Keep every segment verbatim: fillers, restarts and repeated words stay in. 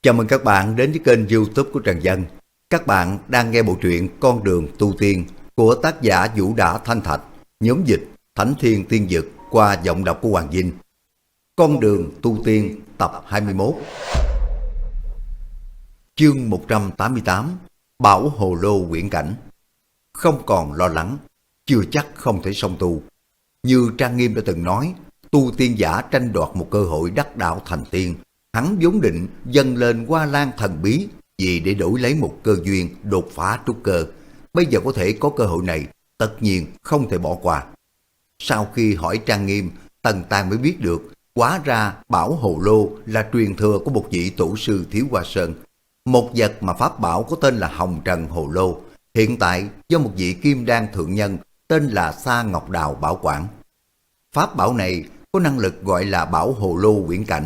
Chào mừng các bạn đến với kênh YouTube của Trần Dân. Các bạn đang nghe bộ truyện Con đường tu tiên của tác giả Vũ Đả Thanh Thạch, nhóm dịch Thánh Thiên Tiên Dực qua giọng đọc của Hoàng Vinh. Con đường tu tiên tập hai mươi mốt. Chương một trăm tám mươi tám. Bảo Hồ Lô quyển cảnh. Không còn lo lắng, chưa chắc không thể song tu. Như Trang Nghiêm đã từng nói, tu tiên giả tranh đoạt một cơ hội đắc đạo thành tiên. Hắn vốn định dâng lên Hoa Lan thần bí vì để đổi lấy một cơ duyên đột phá trúc cơ. Bây giờ có thể có cơ hội này, tất nhiên không thể bỏ qua. Sau khi hỏi Trang Nghiêm, Tần Tàng mới biết được, hóa ra Bảo Hồ Lô là truyền thừa của một vị tổ sư Thiếu Hoa Sơn. Một vật mà pháp bảo có tên là Hồng Trần Hồ Lô, hiện tại do một vị kim đan thượng nhân tên là Sa Ngọc Đào bảo quản. Pháp bảo này có năng lực gọi là Bảo Hồ Lô quyển cảnh,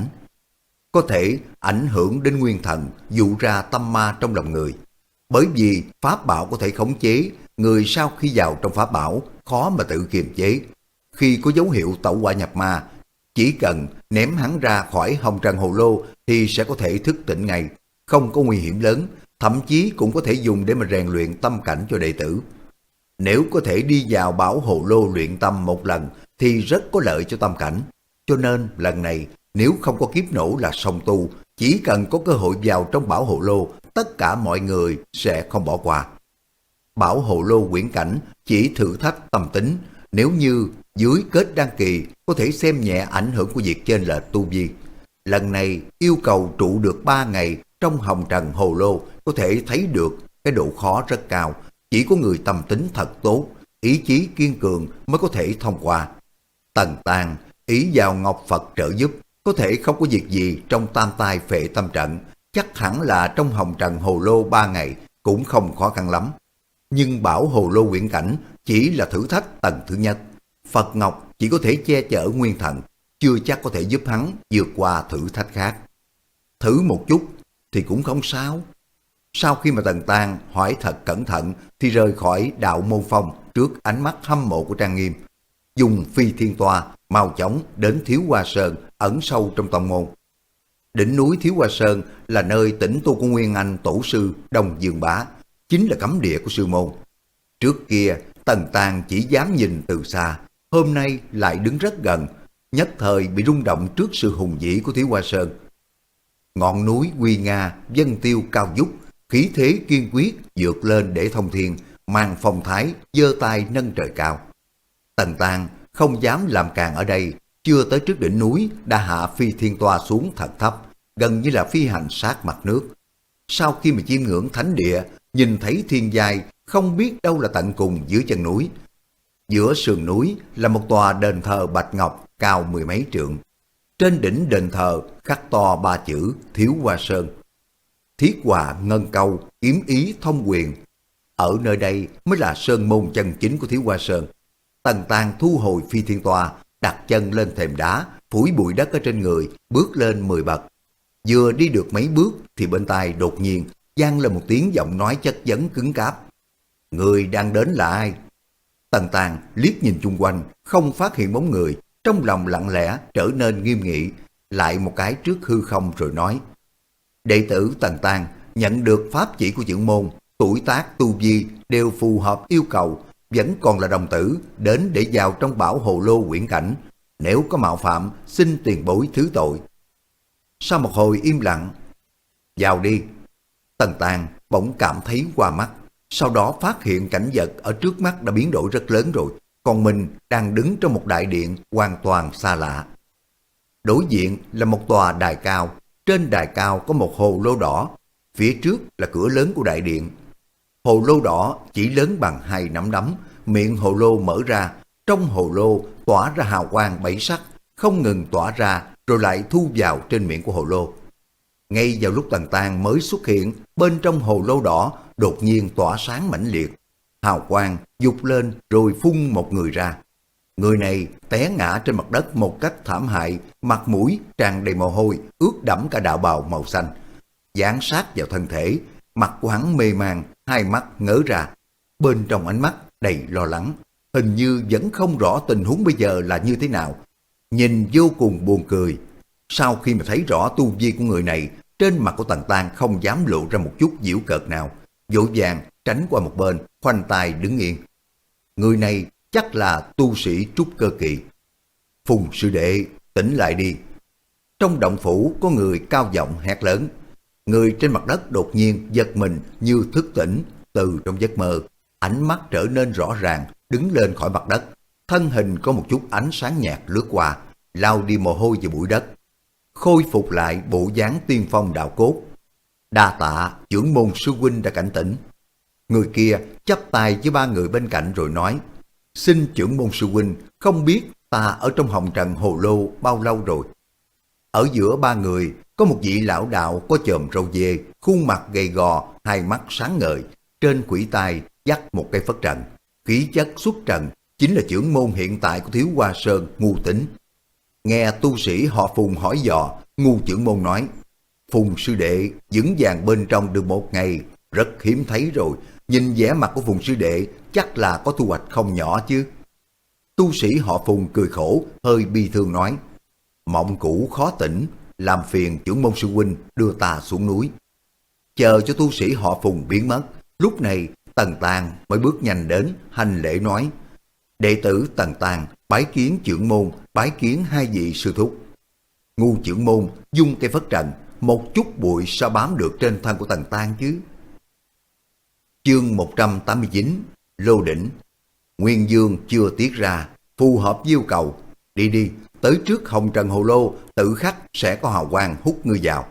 có thể ảnh hưởng đến nguyên thần, dụ ra tâm ma trong lòng người. Bởi vì pháp bảo có thể khống chế, người sau khi vào trong pháp bảo khó mà tự kiềm chế. Khi có dấu hiệu tẩu hỏa nhập ma, chỉ cần ném hắn ra khỏi Hồng Trần Hồ Lô thì sẽ có thể thức tỉnh ngay, không có nguy hiểm lớn, thậm chí cũng có thể dùng để mà rèn luyện tâm cảnh cho đệ tử. Nếu có thể đi vào Bảo Hồ Lô luyện tâm một lần thì rất có lợi cho tâm cảnh. Cho nên lần này nếu không có kiếp nổ là song tu, chỉ cần có cơ hội vào trong Bảo Hồ Lô, tất cả mọi người sẽ không bỏ qua. Bảo Hồ Lô quyển cảnh chỉ thử thách tâm tính, nếu như dưới kết đăng kỳ có thể xem nhẹ ảnh hưởng của việc chênh lệch tu vi. Lần này yêu cầu trụ được ba ngày trong Hồng Trần Hồ Lô, có thể thấy được cái độ khó rất cao, chỉ có người tâm tính thật tốt, ý chí kiên cường mới có thể thông qua. Tần Tàng ý vào Ngọc Phật trợ giúp, có thể không có việc gì trong tam tai phệ tâm trận, chắc hẳn là trong Hồng Trần Hồ Lô ba ngày cũng không khó khăn lắm. Nhưng Bảo Hồ Lô quyển cảnh chỉ là thử thách tầng thứ nhất. Phật Ngọc chỉ có thể che chở nguyên thần, chưa chắc có thể giúp hắn vượt qua thử thách khác. Thử một chút thì cũng không sao. Sau khi mà Tần Tàng hỏi thật cẩn thận thì rời khỏi Đạo Môn Phong trước ánh mắt hâm mộ của Trang Nghiêm. Dùng phi thiên toa mau chóng đến Thiếu Hoa Sơn ẩn sâu trong tông môn. Đỉnh núi Thiếu Hoa Sơn là nơi tĩnh tu của Nguyên Anh tổ sư Đông Dương Bá, chính là cấm địa của sư môn. Trước kia Tần Tàng chỉ dám nhìn từ xa, hôm nay lại đứng rất gần, nhất thời bị rung động trước sự hùng vĩ của Thiếu Hoa Sơn. Ngọn núi nguy nga, vân tiêu cao vút, khí thế kiên quyết vượt lên để thông thiên, mang phong thái giơ tay nâng trời cao. Tần Tàng không dám làm càng ở đây, chưa tới trước đỉnh núi đã hạ phi thiên toa xuống thật thấp, gần như là phi hành sát mặt nước. Sau khi mà chiêm ngưỡng thánh địa, nhìn thấy thiên giai, không biết đâu là tận cùng dưới chân núi. Giữa sườn núi là một tòa đền thờ bạch ngọc cao mười mấy trượng. Trên đỉnh đền thờ khắc to ba chữ Thiếu Hoa Sơn. Thiết hòa ngân câu, kiếm ý thông quyền. Ở nơi đây mới là sơn môn chân chính của Thiếu Hoa Sơn. Tần Tàng thu hồi phi thiên toa, đặt chân lên thềm đá, phủi bụi đất ở trên người, bước lên mười bậc. Vừa đi được mấy bước thì bên tai đột nhiên vang lên một tiếng giọng nói chất vấn cứng cáp. Người đang đến là ai? Tần Tàng liếc nhìn chung quanh, không phát hiện bóng người, trong lòng lặng lẽ trở nên nghiêm nghị, lại một cái trước hư không rồi nói. Đệ tử Tần Tàng nhận được pháp chỉ của trưởng môn, tuổi tác tu vi đều phù hợp yêu cầu, vẫn còn là đồng tử, đến để vào trong Bảo Hồ Lô quyển cảnh. Nếu có mạo phạm, xin tiền bối thứ tội. Sau một hồi im lặng, vào đi. Tần Tàng bỗng cảm thấy qua mắt, sau đó phát hiện cảnh vật ở trước mắt đã biến đổi rất lớn rồi, còn mình đang đứng trong một đại điện hoàn toàn xa lạ. Đối diện là một tòa đài cao, trên đài cao có một hồ lô đỏ, phía trước là cửa lớn của đại điện. Hồ lô đỏ chỉ lớn bằng hai nắm đấm, miệng hồ lô mở ra, trong hồ lô tỏa ra hào quang bảy sắc, không ngừng tỏa ra rồi lại thu vào trên miệng của hồ lô. Ngay vào lúc Tần Tàng mới xuất hiện, bên trong hồ lô đỏ đột nhiên tỏa sáng mãnh liệt, hào quang dục lên rồi phun một người ra. Người này té ngã trên mặt đất một cách thảm hại, mặt mũi tràn đầy mồ hôi, ướt đẫm cả đạo bào màu xanh. Dán sát vào thân thể, mặt của hắn mê man, hai mắt ngớ ra, bên trong ánh mắt đầy lo lắng, hình như vẫn không rõ tình huống bây giờ là như thế nào. Nhìn vô cùng buồn cười. Sau khi mà thấy rõ tu vi của người này, Trên mặt của Tần Tang không dám lộ ra một chút giễu cợt nào, vội vàng tránh qua một bên, khoanh tay đứng yên. Người này chắc là tu sĩ trúc cơ kỳ. Phùng sư đệ, tỉnh lại đi. Trong động phủ có người cao giọng hét lớn. Người trên mặt đất đột nhiên giật mình như thức tỉnh từ trong giấc mơ, ánh mắt trở nên rõ ràng, đứng lên khỏi mặt đất, thân hình có một chút ánh sáng nhạt lướt qua, lao đi mồ hôi vào bụi đất, khôi phục lại bộ dáng tiên phong đạo cốt. Đa tạ trưởng môn sư huynh đã cảnh tỉnh. Người kia chắp tay với ba người bên cạnh rồi nói, xin trưởng môn sư huynh, không biết ta ở trong hồng trần hồ lô bao lâu rồi. Ở giữa ba người có một vị lão đạo có chòm râu dê, khuôn mặt gầy gò, hai mắt sáng ngời, trên khuỷu tay dắt một cây phất trần, khí chất xuất trần, chính là trưởng môn hiện tại của Thiếu Hoa Sơn Ngu Tính. Nghe tu sĩ họ Phùng hỏi dò, Ngu trưởng môn nói, Phùng sư đệ vững vàng bên trong được một ngày, rất hiếm thấy rồi, nhìn vẻ mặt của Phùng sư đệ chắc là có thu hoạch không nhỏ chứ. Tu sĩ họ Phùng cười khổ, hơi bi thương nói, mộng cũ khó tỉnh, làm phiền trưởng môn sư huynh đưa ta xuống núi. Chờ cho tu sĩ họ Phùng biến mất, lúc này Tần Tang mới bước nhanh đến, hành lễ nói, đệ tử Tần Tang bái kiến trưởng môn, bái kiến hai vị sư thúc. Ngu trưởng môn dung cây phất trần, một chút bụi sao bám được trên thân của Tần Tang chứ. Chương một trăm tám mươi chín, Lô Đỉnh. Nguyên Dương chưa tiết ra, phù hợp với yêu cầu. Đi đi, tới trước hồng trần hồ lô, tự khắc sẽ có hào quang hút ngươi vào.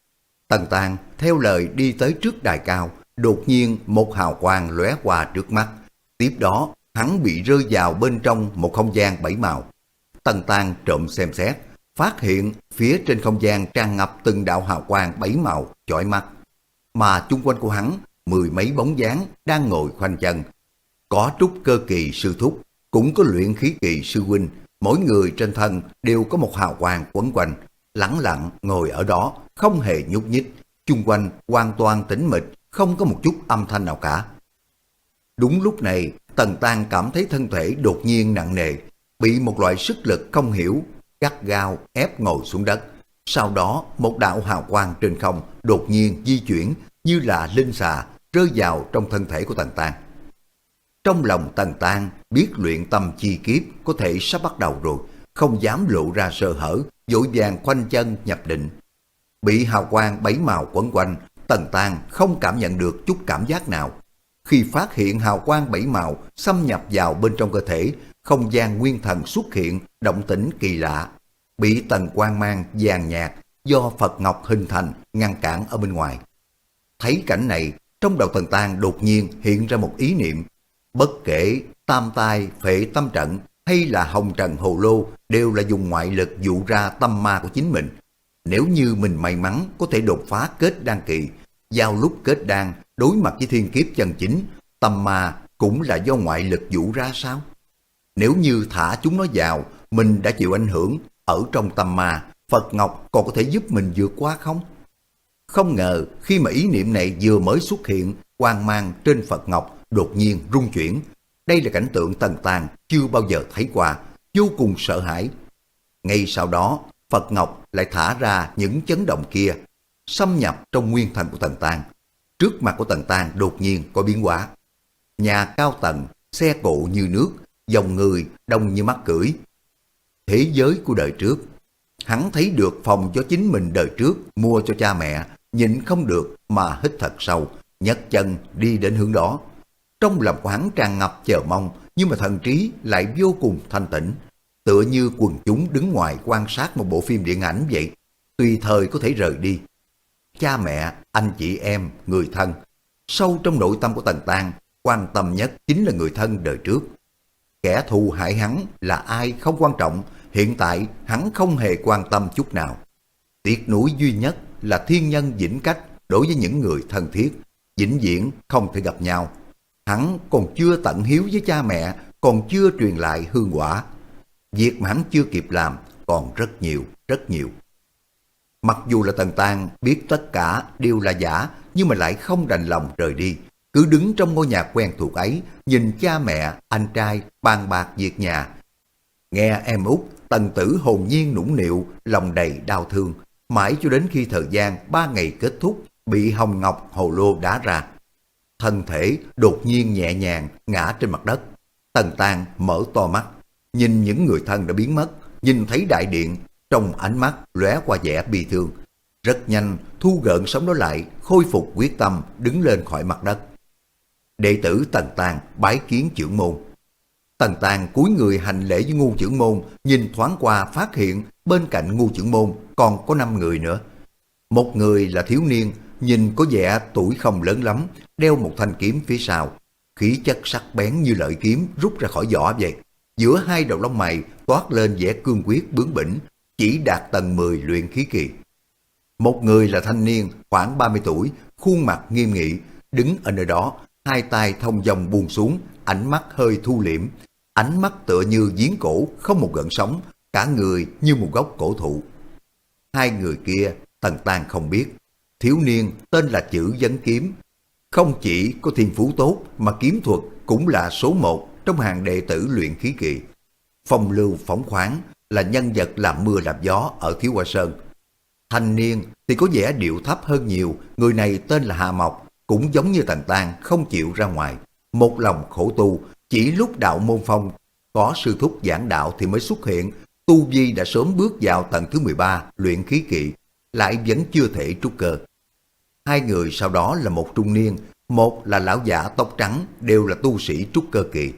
Tần Tang theo lời đi tới trước đài cao, đột nhiên một hào quang lóe qua trước mắt. Tiếp đó, hắn bị rơi vào bên trong một không gian bảy màu. Tần Tang trộm xem xét, phát hiện phía trên không gian tràn ngập từng đạo hào quang bảy màu chói mắt, mà chung quanh của hắn mười mấy bóng dáng đang ngồi khoanh chân. Có trúc cơ kỳ sư thúc, cũng có luyện khí kỳ sư huynh, mỗi người trên thân đều có một hào quang quấn quanh, lẳng lặng ngồi ở đó, không hề nhúc nhích, chung quanh hoàn toàn tĩnh mịch, không có một chút âm thanh nào cả. Đúng lúc này, Tần Tang cảm thấy thân thể đột nhiên nặng nề, bị một loại sức lực không hiểu gắt gao ép ngồi xuống đất. Sau đó, một đạo hào quang trên không đột nhiên di chuyển như là linh xà rơi vào trong thân thể của Tần Tang. Trong lòng Tần Tang biết luyện tâm chi kiếp có thể sắp bắt đầu rồi, không dám lộ ra sơ hở, vội vàng khoanh chân nhập định. Bị hào quang bảy màu quấn quanh, Tần Tang không cảm nhận được chút cảm giác nào. Khi phát hiện hào quang bảy màu xâm nhập vào bên trong cơ thể, không gian nguyên thần xuất hiện động tĩnh kỳ lạ, bị tầng quang mang vàng nhạt do Phật Ngọc hình thành ngăn cản ở bên ngoài. Thấy cảnh này, trong đầu Tần Tang đột nhiên hiện ra một ý niệm, bất kể tam tai phệ tâm trận hay là hồng trần hồ lô đều là dùng ngoại lực dụ ra tâm ma của chính mình. Nếu như mình may mắn có thể đột phá kết đan kỳ, vào lúc kết đan đối mặt với thiên kiếp chân chính, tâm ma cũng là do ngoại lực dụ ra sao? Nếu như thả chúng nó vào, mình đã chịu ảnh hưởng, ở trong tâm ma, Phật Ngọc còn có thể giúp mình vượt qua không? Không ngờ khi mà ý niệm này vừa mới xuất hiện, quang mang trên Phật Ngọc đột nhiên rung chuyển. Đây là cảnh tượng Tần Tang chưa bao giờ thấy qua, vô cùng sợ hãi. Ngay sau đó, Phật Ngọc lại thả ra những chấn động kia, xâm nhập trong nguyên thần của Tần Tang. Trước mặt của Tần Tang đột nhiên có biến hóa. Nhà cao tầng, xe cộ như nước, dòng người đông như mắt cưỡi. Thế giới của đời trước. Hắn thấy được phòng cho chính mình đời trước mua cho cha mẹ, nhịn không được mà hít thật sâu, nhấc chân đi đến hướng đó. Trong lòng của hắn tràn ngập chờ mong, nhưng mà thần trí lại vô cùng thanh tĩnh, tựa như quần chúng đứng ngoài quan sát một bộ phim điện ảnh vậy, tùy thời có thể rời đi. Cha mẹ, anh chị em, người thân, sâu trong nội tâm của Tần Tang, quan tâm nhất chính là người thân đời trước. Kẻ thù hại hắn là ai không quan trọng, hiện tại hắn không hề quan tâm chút nào. Tiếc nuối duy nhất là thiên nhân vĩnh cách đối với những người thân thiết, vĩnh viễn không thể gặp nhau. Hắn còn chưa tận hiếu với cha mẹ, còn chưa truyền lại hương quả. Việc mà hắn chưa kịp làm còn rất nhiều, rất nhiều. Mặc dù là Tần Tang biết tất cả đều là giả, nhưng mà lại không đành lòng rời đi. Cứ đứng trong ngôi nhà quen thuộc ấy, nhìn cha mẹ, anh trai bàn bạc việc nhà. Nghe em út Tần Tử hồn nhiên nũng nịu, lòng đầy đau thương, mãi cho đến khi thời gian ba ngày kết thúc bị hồng ngọc hồ lô đá ra. Thân thể đột nhiên nhẹ nhàng ngã trên mặt đất. Tần Tang mở to mắt, nhìn những người thân đã biến mất, nhìn thấy đại điện, trong ánh mắt lóe qua vẻ bi thương. Rất nhanh thu gợn sóng đó lại, khôi phục quyết tâm đứng lên khỏi mặt đất. Đệ tử Tần Tang bái kiến trưởng môn. Tần Tang cúi người hành lễ với Ngu trưởng môn, nhìn thoáng qua phát hiện bên cạnh Ngu trưởng môn còn có năm người nữa. Một người là thiếu niên, nhìn có vẻ tuổi không lớn lắm, đeo một thanh kiếm phía sau, khí chất sắc bén như lợi kiếm rút ra khỏi vỏ vậy. Giữa hai đầu lông mày toát lên vẻ cương quyết bướng bỉnh, chỉ đạt tầng mười luyện khí kỳ. Một người là thanh niên khoảng ba mươi tuổi, khuôn mặt nghiêm nghị, đứng ở nơi đó, hai tay thông dong buông xuống, ánh mắt hơi thu liễm, ánh mắt tựa như giếng cổ không một gợn sóng, cả người như một gốc cổ thụ. Hai người kia Tần Tang không biết. Thiếu niên tên là Chử Vấn Kiếm, không chỉ có thiên phú tốt mà kiếm thuật cũng là số một trong hàng đệ tử luyện khí kỳ. Phong lưu phóng khoáng, là nhân vật làm mưa làm gió ở Thiếu Hoa Sơn. Thanh niên thì có vẻ điệu thấp hơn nhiều, người này tên là Hà Mộc, cũng giống như Tần Tang không chịu ra ngoài, một lòng khổ tu, chỉ lúc đạo môn phong có sư thúc giảng đạo thì mới xuất hiện, tu vi đã sớm bước vào tầng thứ mười ba luyện khí kỳ, lại vẫn chưa thể trúc cơ. Hai người sau đó là một trung niên, một là lão giả tóc trắng, đều là tu sĩ trúc cơ kỳ.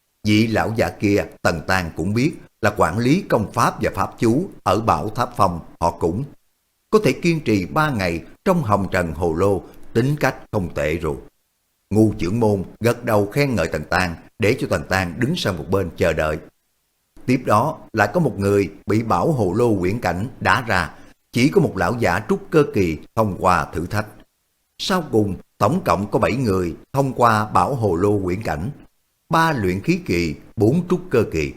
Vị lão giả kia Tần Tang cũng biết là quản lý công pháp và pháp chú ở Bảo Tháp Phong, họ cũng có thể kiên trì ba ngày trong hồng trần hồ lô, tính cách không tệ rồi. Ngu trưởng môn gật đầu khen ngợi Tần Tang, để cho Tần Tang đứng sang một bên chờ đợi. Tiếp đó lại có một người bị bảo hồ lô quyển cảnh đá ra, chỉ có một lão giả trúc cơ kỳ thông qua thử thách. Sau cùng tổng cộng có bảy người thông qua bảo hồ lô quyển cảnh, ba luyện khí kỳ, bốn trúc cơ kỳ.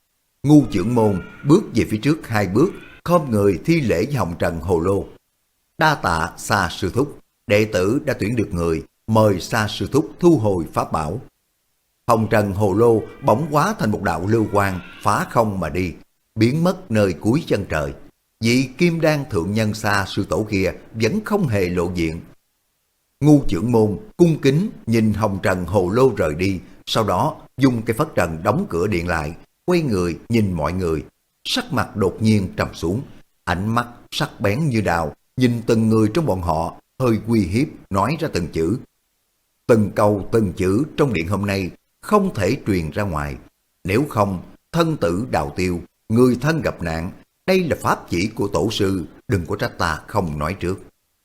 Ngu trưởng môn bước về phía trước hai bước, khom người thi lễ với hồng trần hồ lô. Đa tạ Sa sư thúc, đệ tử đã tuyển được người, mời Sa sư thúc thu hồi pháp bảo. Hồng trần hồ lô bỗng hóa thành một đạo lưu quang, phá không mà đi, biến mất nơi cuối chân trời. Vị kim đan thượng nhân Sa sư tổ kia vẫn không hề lộ diện. Ngu trưởng môn cung kính nhìn hồng trần hồ lô rời đi, sau đó dùng cây phất trần đóng cửa điện lại, quay người nhìn mọi người, sắc mặt đột nhiên trầm xuống, ánh mắt sắc bén như đao, nhìn từng người trong bọn họ, hơi uy hiếp nói ra từng chữ. Từng câu từng chữ trong điện hôm nay không thể truyền ra ngoài, nếu không thân tử đạo tiêu, người thân gặp nạn. Đây là pháp chỉ của tổ sư, đừng có trách ta không nói trước.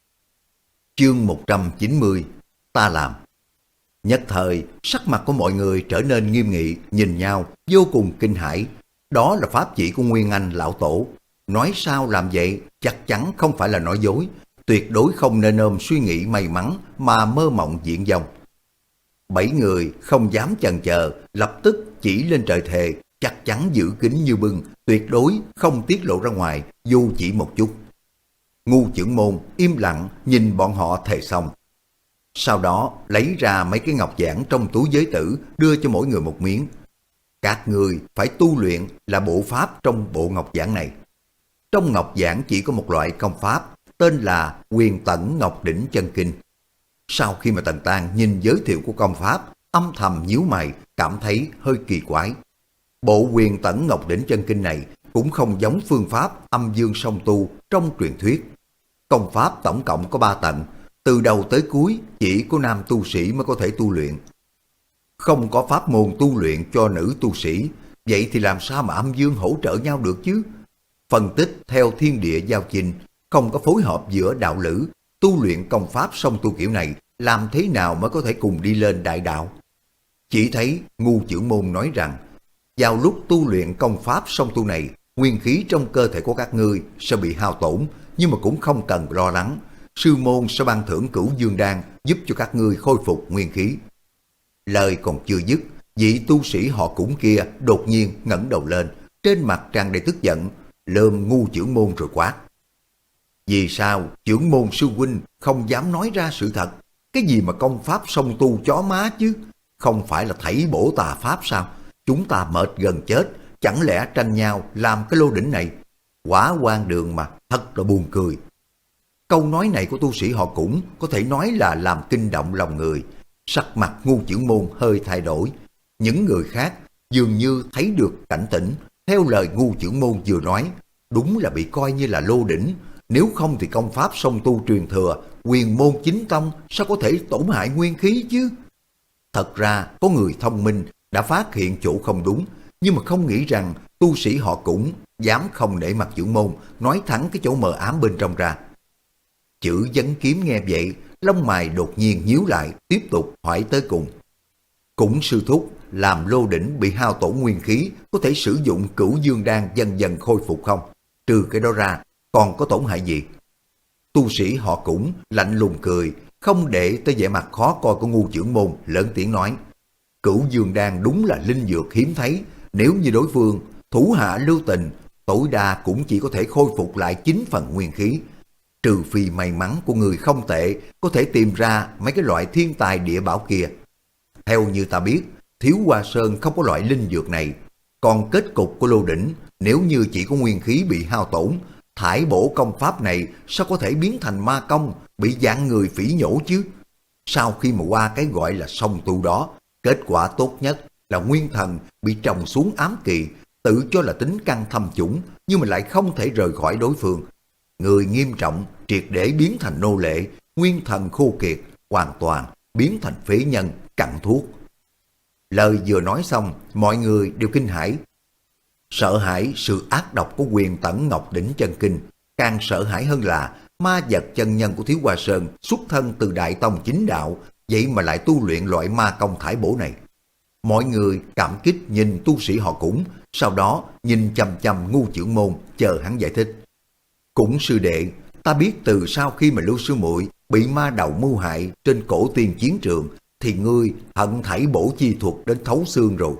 Chương một trăm chín mươi, ta làm. Nhất thời, sắc mặt của mọi người trở nên nghiêm nghị, nhìn nhau, vô cùng kinh hãi. Đó là pháp chỉ của Nguyên Anh lão tổ. Nói sao làm vậy, chắc chắn không phải là nói dối. Tuyệt đối không nên ôm suy nghĩ may mắn mà mơ mộng viển vông. Bảy người không dám chần chờ, lập tức chỉ lên trời thề, chắc chắn giữ kín như bưng, tuyệt đối không tiết lộ ra ngoài, dù chỉ một chút. Ngu trưởng môn im lặng nhìn bọn họ thề xong. Sau đó lấy ra mấy cái ngọc giản trong túi giới tử, đưa cho mỗi người một miếng. Các người phải tu luyện là bộ pháp trong bộ ngọc giản này. Trong ngọc giản chỉ có một loại công pháp, tên là Quyền Tẩn Ngọc Đỉnh Chân Kinh. Sau khi mà Tần Tang nhìn giới thiệu của công pháp, âm thầm nhíu mày, cảm thấy hơi kỳ quái. Bộ Quyền Tẩn Ngọc Đỉnh Chân Kinh này cũng không giống phương pháp âm dương song tu trong truyền thuyết. Công pháp tổng cộng có ba tầng, từ đầu tới cuối chỉ có nam tu sĩ mới có thể tu luyện. Không có pháp môn tu luyện cho nữ tu sĩ, vậy thì làm sao mà âm dương hỗ trợ nhau được chứ? Phân tích theo thiên địa giao chinh, không có phối hợp giữa đạo lữ, tu luyện công pháp song tu kiểu này, làm thế nào mới có thể cùng đi lên đại đạo? Chỉ thấy Ngu trưởng môn nói rằng, vào lúc tu luyện công pháp song tu này, nguyên khí trong cơ thể của các ngươi sẽ bị hao tổn, nhưng mà cũng không cần lo lắng. Sư môn sẽ ban thưởng Cửu Dương Đan giúp cho các ngươi khôi phục nguyên khí. Lời còn chưa dứt, vị tu sĩ họ cũng kia đột nhiên ngẩng đầu lên, trên mặt tràn đầy tức giận, lườm Ngu trưởng môn rồi quát. Vì sao trưởng môn sư huynh không dám nói ra sự thật? Cái gì mà công pháp song tu chó má chứ? Không phải là thảy bổ tà pháp sao? Chúng ta mệt gần chết, chẳng lẽ tranh nhau làm cái lô đỉnh này? Quả quan đường mà, thật là buồn cười. Câu nói này của tu sĩ họ cũng có thể nói là làm kinh động lòng người. Sắc mặt Ngu Chưởng Môn hơi thay đổi. Những người khác dường như thấy được cảnh tỉnh. Theo lời Ngu Chưởng Môn vừa nói, đúng là bị coi như là lô đỉnh. Nếu không thì công pháp song tu truyền thừa, quyền môn chính tông sao có thể tổn hại nguyên khí chứ? Thật ra có người thông minh đã phát hiện chỗ không đúng, nhưng mà không nghĩ rằng tu sĩ họ cũng dám không nể mặt Chưởng Môn, nói thẳng cái chỗ mờ ám bên trong ra. Chữ Vấn Kiếm nghe vậy, lông mày đột nhiên nhíu lại, tiếp tục hỏi tới cùng. Cũng sư thúc, làm lô đỉnh bị hao tổn nguyên khí, có thể sử dụng Cửu Dương Đan dần dần khôi phục không? Trừ cái đó ra, còn có tổn hại gì? Tu sĩ họ cũng lạnh lùng cười, không để tới vẻ mặt khó coi của Ngu Chưởng Môn, lớn tiếng nói. Cửu Dương Đan đúng là linh dược hiếm thấy, nếu như đối phương thủ hạ lưu tình, tối đa cũng chỉ có thể khôi phục lại chín phần nguyên khí. Trừ phi may mắn của người không tệ, có thể tìm ra mấy cái loại thiên tài địa bảo kia. Theo như ta biết, Thiếu Hoa Sơn không có loại linh dược này. Còn kết cục của lô đỉnh, nếu như chỉ có nguyên khí bị hao tổn, thải bổ công pháp này sao có thể biến thành ma công, bị dạng người phỉ nhổ chứ? Sau khi mà qua cái gọi là song tu đó, kết quả tốt nhất là nguyên thần bị trồng xuống ám kỳ, tự cho là tính căn thâm chủng, nhưng mà lại không thể rời khỏi đối phương. Người nghiêm trọng, triệt để biến thành nô lệ, nguyên thần khô kiệt, hoàn toàn biến thành phế nhân, cặn thuốc. Lời vừa nói xong, mọi người đều kinh hãi. Sợ hãi sự ác độc của Quyền Tẩn Ngọc Đỉnh Chân Kinh, càng sợ hãi hơn là ma vật chân nhân của Thiếu Hoa Sơn xuất thân từ Đại Tông chính đạo, vậy mà lại tu luyện loại ma công thải bổ này. Mọi người cảm kích nhìn tu sĩ họ cũng, sau đó nhìn chằm chằm Ngu Chưởng Môn, chờ hắn giải thích. Cũng sư đệ, ta biết từ sau khi mà Lưu sư muội bị ma đầu mưu hại trên cổ tiên chiến trường, thì ngươi hận thảy bổ chi thuật đến thấu xương rồi.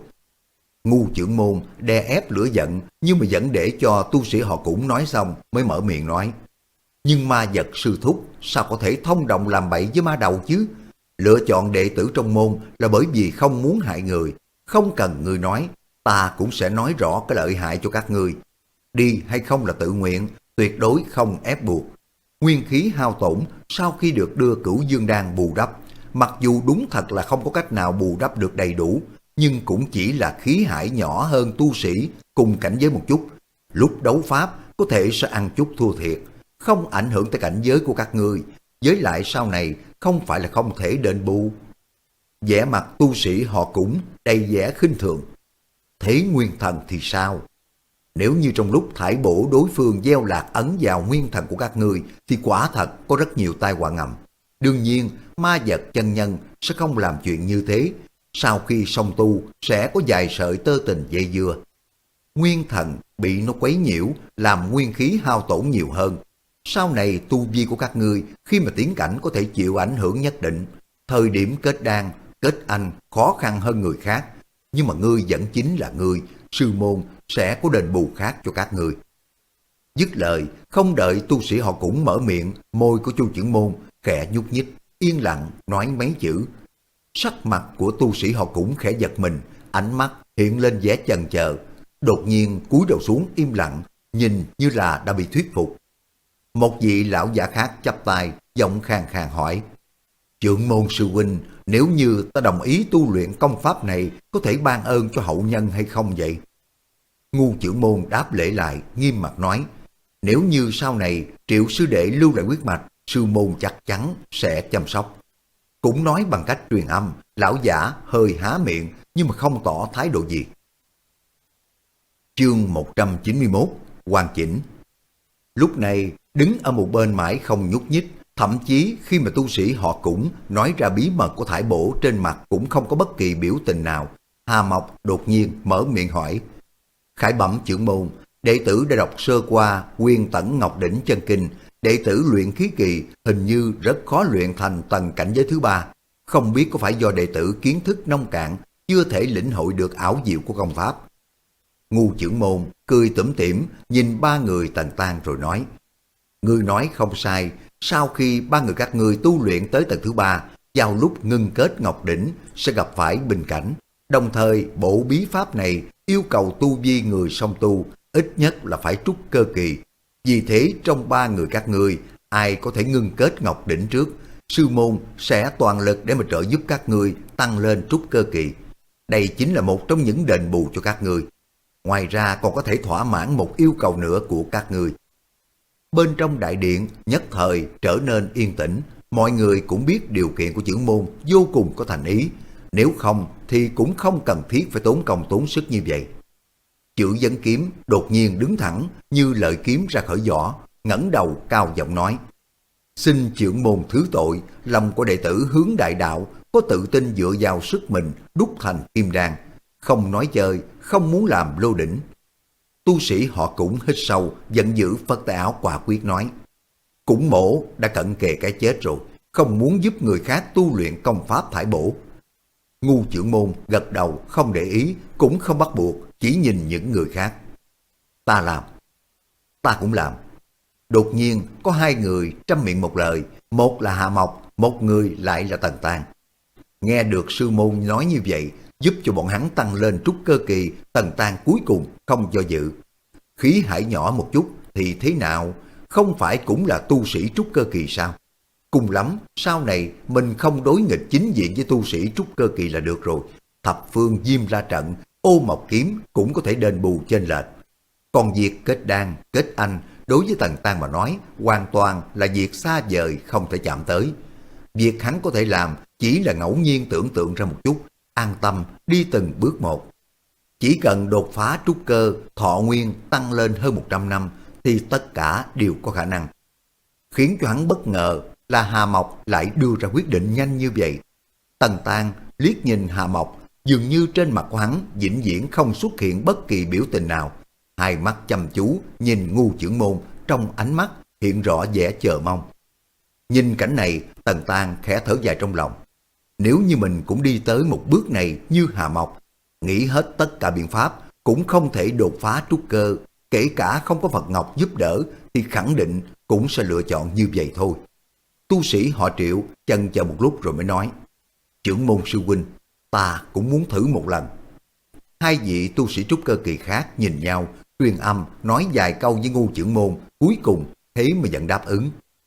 Ngu Chưởng Môn đè ép lửa giận, nhưng mà vẫn để cho tu sĩ họ cũng nói xong mới mở miệng nói. Nhưng ma vật sư thúc sao có thể thông đồng làm bậy với ma đầu chứ? Lựa chọn đệ tử trong môn là bởi vì không muốn hại người. Không cần ngươi nói, ta cũng sẽ nói rõ cái lợi hại cho các ngươi. Đi hay không là tự nguyện, tuyệt đối không ép buộc. Nguyên khí hao tổn sau khi được đưa Cửu Dương Đan bù đắp, mặc dù đúng thật là không có cách nào bù đắp được đầy đủ, nhưng cũng chỉ là khí hải nhỏ hơn tu sĩ cùng cảnh giới một chút. Lúc đấu pháp có thể sẽ ăn chút thua thiệt, không ảnh hưởng tới cảnh giới của các ngươi, với lại sau này không phải là không thể đền bù. Vẻ mặt tu sĩ họ cũng đầy vẻ khinh thường. Thế nguyên thần thì sao? Nếu như trong lúc thải bổ đối phương gieo lạc ấn vào nguyên thần của các ngươi thì quả thật có rất nhiều tai họa ngầm. Đương nhiên, ma vật chân nhân sẽ không làm chuyện như thế. Sau khi song tu sẽ có vài sợi tơ tình dây dưa. Nguyên thần bị nó quấy nhiễu, làm nguyên khí hao tổn nhiều hơn. Sau này tu vi của các ngươi khi mà tiến cảnh có thể chịu ảnh hưởng nhất định. Thời điểm kết đan, kết anh khó khăn hơn người khác. Nhưng mà ngươi vẫn chính là ngươi, sư môn sẽ có đền bù khác cho các ngươi. Dứt lời, không đợi tu sĩ họ cũng mở miệng, môi của Chu Chưởng Môn khẽ nhúc nhích, yên lặng nói mấy chữ. Sắc mặt của tu sĩ họ cũng khẽ giật mình, ánh mắt hiện lên vẻ chần chờ, đột nhiên cúi đầu xuống im lặng, nhìn như là đã bị thuyết phục. Một vị lão giả khác chắp tay, giọng khàn khàn hỏi: Chưởng Môn sư huynh, nếu như ta đồng ý tu luyện công pháp này, có thể ban ơn cho hậu nhân hay không vậy? Ngu Chưởng Môn đáp lễ lại, nghiêm mặt nói: Nếu như sau này Triệu sư đệ lưu lại huyết mạch, sư môn chắc chắn sẽ chăm sóc. Cũng nói bằng cách truyền âm, lão giả hơi há miệng nhưng mà không tỏ thái độ gì. Chương một trăm chín mươi mốt, hoàn chỉnh. Lúc này đứng ở một bên mãi không nhúc nhích, thậm chí khi mà tu sĩ họ cũng nói ra bí mật của thải bổ trên mặt cũng không có bất kỳ biểu tình nào. Hà Mộc đột nhiên mở miệng hỏi: Khải bẩm Chưởng Môn, đệ tử đã đọc sơ qua Quyền Tẩn Ngọc Đỉnh Chân Kinh, đệ tử luyện khí kỳ hình như rất khó luyện thành tầng cảnh giới thứ ba. Không biết có phải do đệ tử kiến thức nông cạn, chưa thể lĩnh hội được ảo diệu của công pháp. Ngu Chưởng Môn cười tủm tỉm nhìn ba người Tần Tan rồi nói: Ngươi nói không sai, sau khi ba người các ngươi tu luyện tới tầng thứ ba, vào lúc ngưng kết Ngọc Đỉnh sẽ gặp phải bình cảnh. Đồng thời bộ bí pháp này yêu cầu tu vi người song tu, ít nhất là phải trúc cơ kỳ. Vì thế trong ba người các ngươi, ai có thể ngưng kết ngọc đỉnh trước, sư môn sẽ toàn lực để mà trợ giúp các ngươi tăng lên trúc cơ kỳ. Đây chính là một trong những đền bù cho các ngươi. Ngoài ra còn có thể thỏa mãn một yêu cầu nữa của các ngươi. Bên trong đại điện nhất thời trở nên yên tĩnh, mọi người cũng biết điều kiện của trưởng môn vô cùng có thành ý, nếu không thì cũng không cần thiết phải tốn công tốn sức như vậy. Chữ Vấn Kiếm đột nhiên đứng thẳng như lợi kiếm ra khỏi vỏ, ngẩng đầu cao giọng nói: xin trưởng môn thứ tội, lòng của đệ tử hướng đại đạo, có tự tin dựa vào sức mình đúc thành kim đan, không nói chơi, không muốn làm lô đỉnh. Tu sĩ họ cũng hít sâu, giận dữ phất tay áo quả quyết nói: cũng mổ đã cận kề cái chết rồi, không muốn giúp người khác tu luyện công pháp thải bổ. Ngu trưởng môn gật đầu không để ý, cũng không bắt buộc, chỉ nhìn những người khác. Ta làm, ta cũng làm. Đột nhiên có hai người trăm miệng một lời, một là Hạ Mộc, một người lại là Tần Tang. Nghe được sư môn nói như vậy, giúp cho bọn hắn tăng lên trúc cơ kỳ, Tần Tang cuối cùng không do dự. Khí hải nhỏ một chút thì thế nào, không phải cũng là tu sĩ trúc cơ kỳ sao? Cùng lắm, sau này mình không đối nghịch chính diện với tu sĩ trúc cơ kỳ là được rồi. Thập phương Diêm La Trận, Ô Mộc Kiếm cũng có thể đền bù trên lệch. Còn việc kết đan, kết anh, đối với Tần Tang mà nói, hoàn toàn là việc xa vời không thể chạm tới. Việc hắn có thể làm chỉ là ngẫu nhiên tưởng tượng ra một chút, an tâm đi từng bước một. Chỉ cần đột phá trúc cơ, thọ nguyên tăng lên hơn một trăm năm thì tất cả đều có khả năng. Khiến cho hắn bất ngờ là Hà Mộc lại đưa ra quyết định nhanh như vậy. Tần Tang liếc nhìn Hà Mộc, dường như trên mặt của hắn vĩnh viễn không xuất hiện bất kỳ biểu tình nào. Hai mắt chăm chú nhìn Ngu trưởng môn, trong ánh mắt hiện rõ vẻ chờ mong. Nhìn cảnh này, Tần Tang khẽ thở dài trong lòng. Nếu như mình cũng đi tới một bước này như Hà Mộc, nghĩ hết tất cả biện pháp cũng không thể đột phá trúc cơ, kể cả không có Phật Ngọc giúp đỡ thì khẳng định cũng sẽ lựa chọn như vậy thôi. Tu sĩ họ Triệu chần chờ một lúc rồi mới nói: trưởng môn sư huynh, ta cũng muốn thử một lần. Hai vị tu sĩ trúc cơ kỳ khác nhìn nhau, truyền âm nói vài câu với Ngu trưởng môn, cuối cùng thế mà vẫn đáp ứng.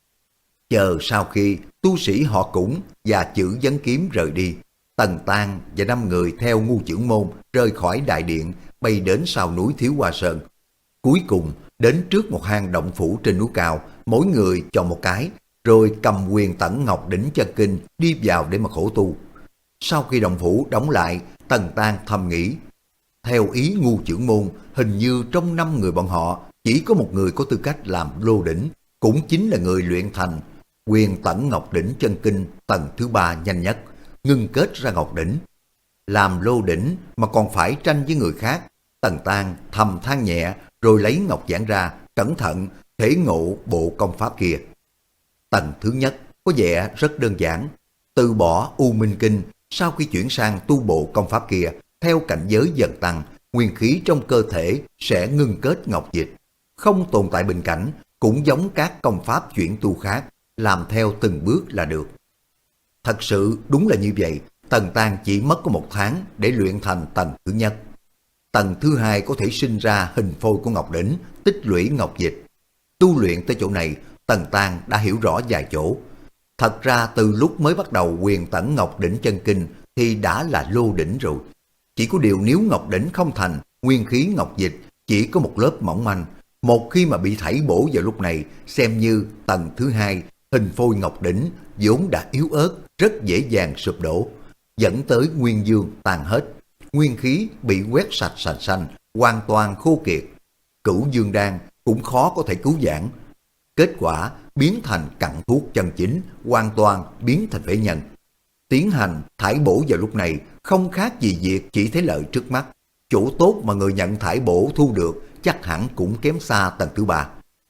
Chờ sau khi tu sĩ họ Cũng và Chữ Vấn Kiếm rời đi, Tần Tang và năm người theo Ngu trưởng môn rời khỏi đại điện, bay đến sau núi Thiếu Hoa Sơn. Cuối cùng đến trước một hang động phủ trên núi cao, mỗi người chọn một cái, rồi cầm quyền tẩn ngọc đỉnh chân kinh đi vào để mà khổ tu. Sau khi động phủ đóng lại, Tần Tang thầm nghĩ, theo ý Ngu trưởng môn, hình như trong năm người bọn họ chỉ có một người có tư cách làm lô đỉnh, cũng chính là người luyện thành quyền tẩn ngọc đỉnh chân kinh tầng thứ ba nhanh nhất, ngưng kết ra ngọc đỉnh. Làm lô đỉnh mà còn phải tranh với người khác. Tần Tang thầm than nhẹ, rồi lấy ngọc giản ra, cẩn thận thể ngộ bộ công pháp kia. Tầng thứ nhất có vẻ rất đơn giản. Từ bỏ U Minh Kinh, sau khi chuyển sang tu bộ công pháp kia, theo cảnh giới dần tăng, nguyên khí trong cơ thể sẽ ngưng kết ngọc dịch, không tồn tại bình cảnh, cũng giống các công pháp chuyển tu khác, làm theo từng bước là được. Thật sự đúng là như vậy, Tần Tang chỉ mất có một tháng để luyện thành tầng thứ nhất. Tầng thứ hai có thể sinh ra hình phôi của ngọc đỉnh, tích lũy ngọc dịch. Tu luyện tới chỗ này, Tần Tang đã hiểu rõ vài chỗ. Thật ra từ lúc mới bắt đầu quyền tẩn ngọc đỉnh chân kinh thì đã là lô đỉnh rồi. Chỉ có điều nếu ngọc đỉnh không thành, nguyên khí ngọc dịch chỉ có một lớp mỏng manh. Một khi mà bị thảy bổ vào lúc này, xem như tầng thứ hai, hình phôi ngọc đỉnh vốn đã yếu ớt, rất dễ dàng sụp đổ, dẫn tới nguyên dương tan hết, nguyên khí bị quét sạch sành xanh, hoàn toàn khô kiệt. Cửu dương đan cũng khó có thể cứu vãn. Kết quả biến thành cặn thuốc chân chính, hoàn toàn biến thành phế nhân. Tiến hành thải bổ vào lúc này không khác gì việc chỉ thấy lợi trước mắt. Chỗ tốt mà người nhận thải bổ thu được chắc hẳn cũng kém xa tầng thứ ba.